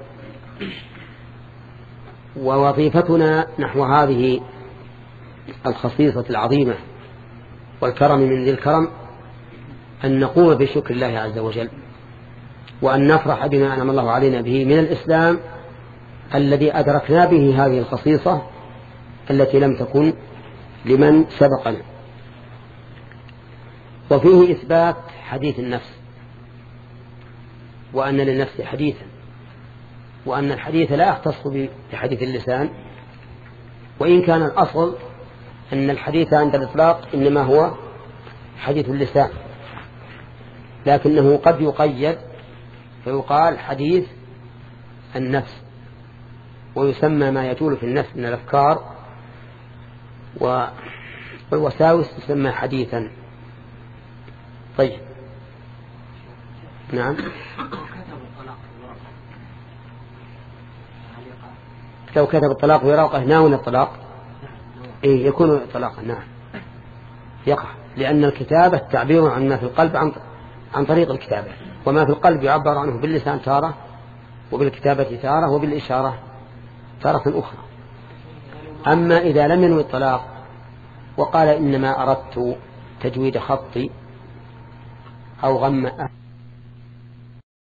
ووظيفتنا نحو هذه الخصيصة العظيمة والكرم من ذي الكرم أن نقوم بشكر الله عز وجل، وأن نفرح بما أنعم الله علينا به من الإسلام الذي أدركنا به هذه الخصيصة التي لم تكن لمن سبقنا. وفيه إثبات حديث النفس، وأن للنفس حديثا، وأن الحديث لا يختص بحديث اللسان، وإن كان الأصل أن الحديث عند الإطلاق إنما هو حديث اللسان، لكنه قد يقيد فيقال حديث النفس، ويسمى ما يجول في النفس من الأفكار والوساوس تسمى حديثا. طيب نعم. لو كتب الطلاق ورقة ناون الطلاق إيه يكون طلاقا. نعم يقع، لأن الكتابة تعبير عن ما في القلب عن عن طريق الكتابة، وما في القلب يعبر عنه باللسان تارة، وبالكتابة تارة، وبالإشارة تارة أخرى. أما إذا لم ينوي الطلاق وقال إنما أردت تجويد خطي أو غم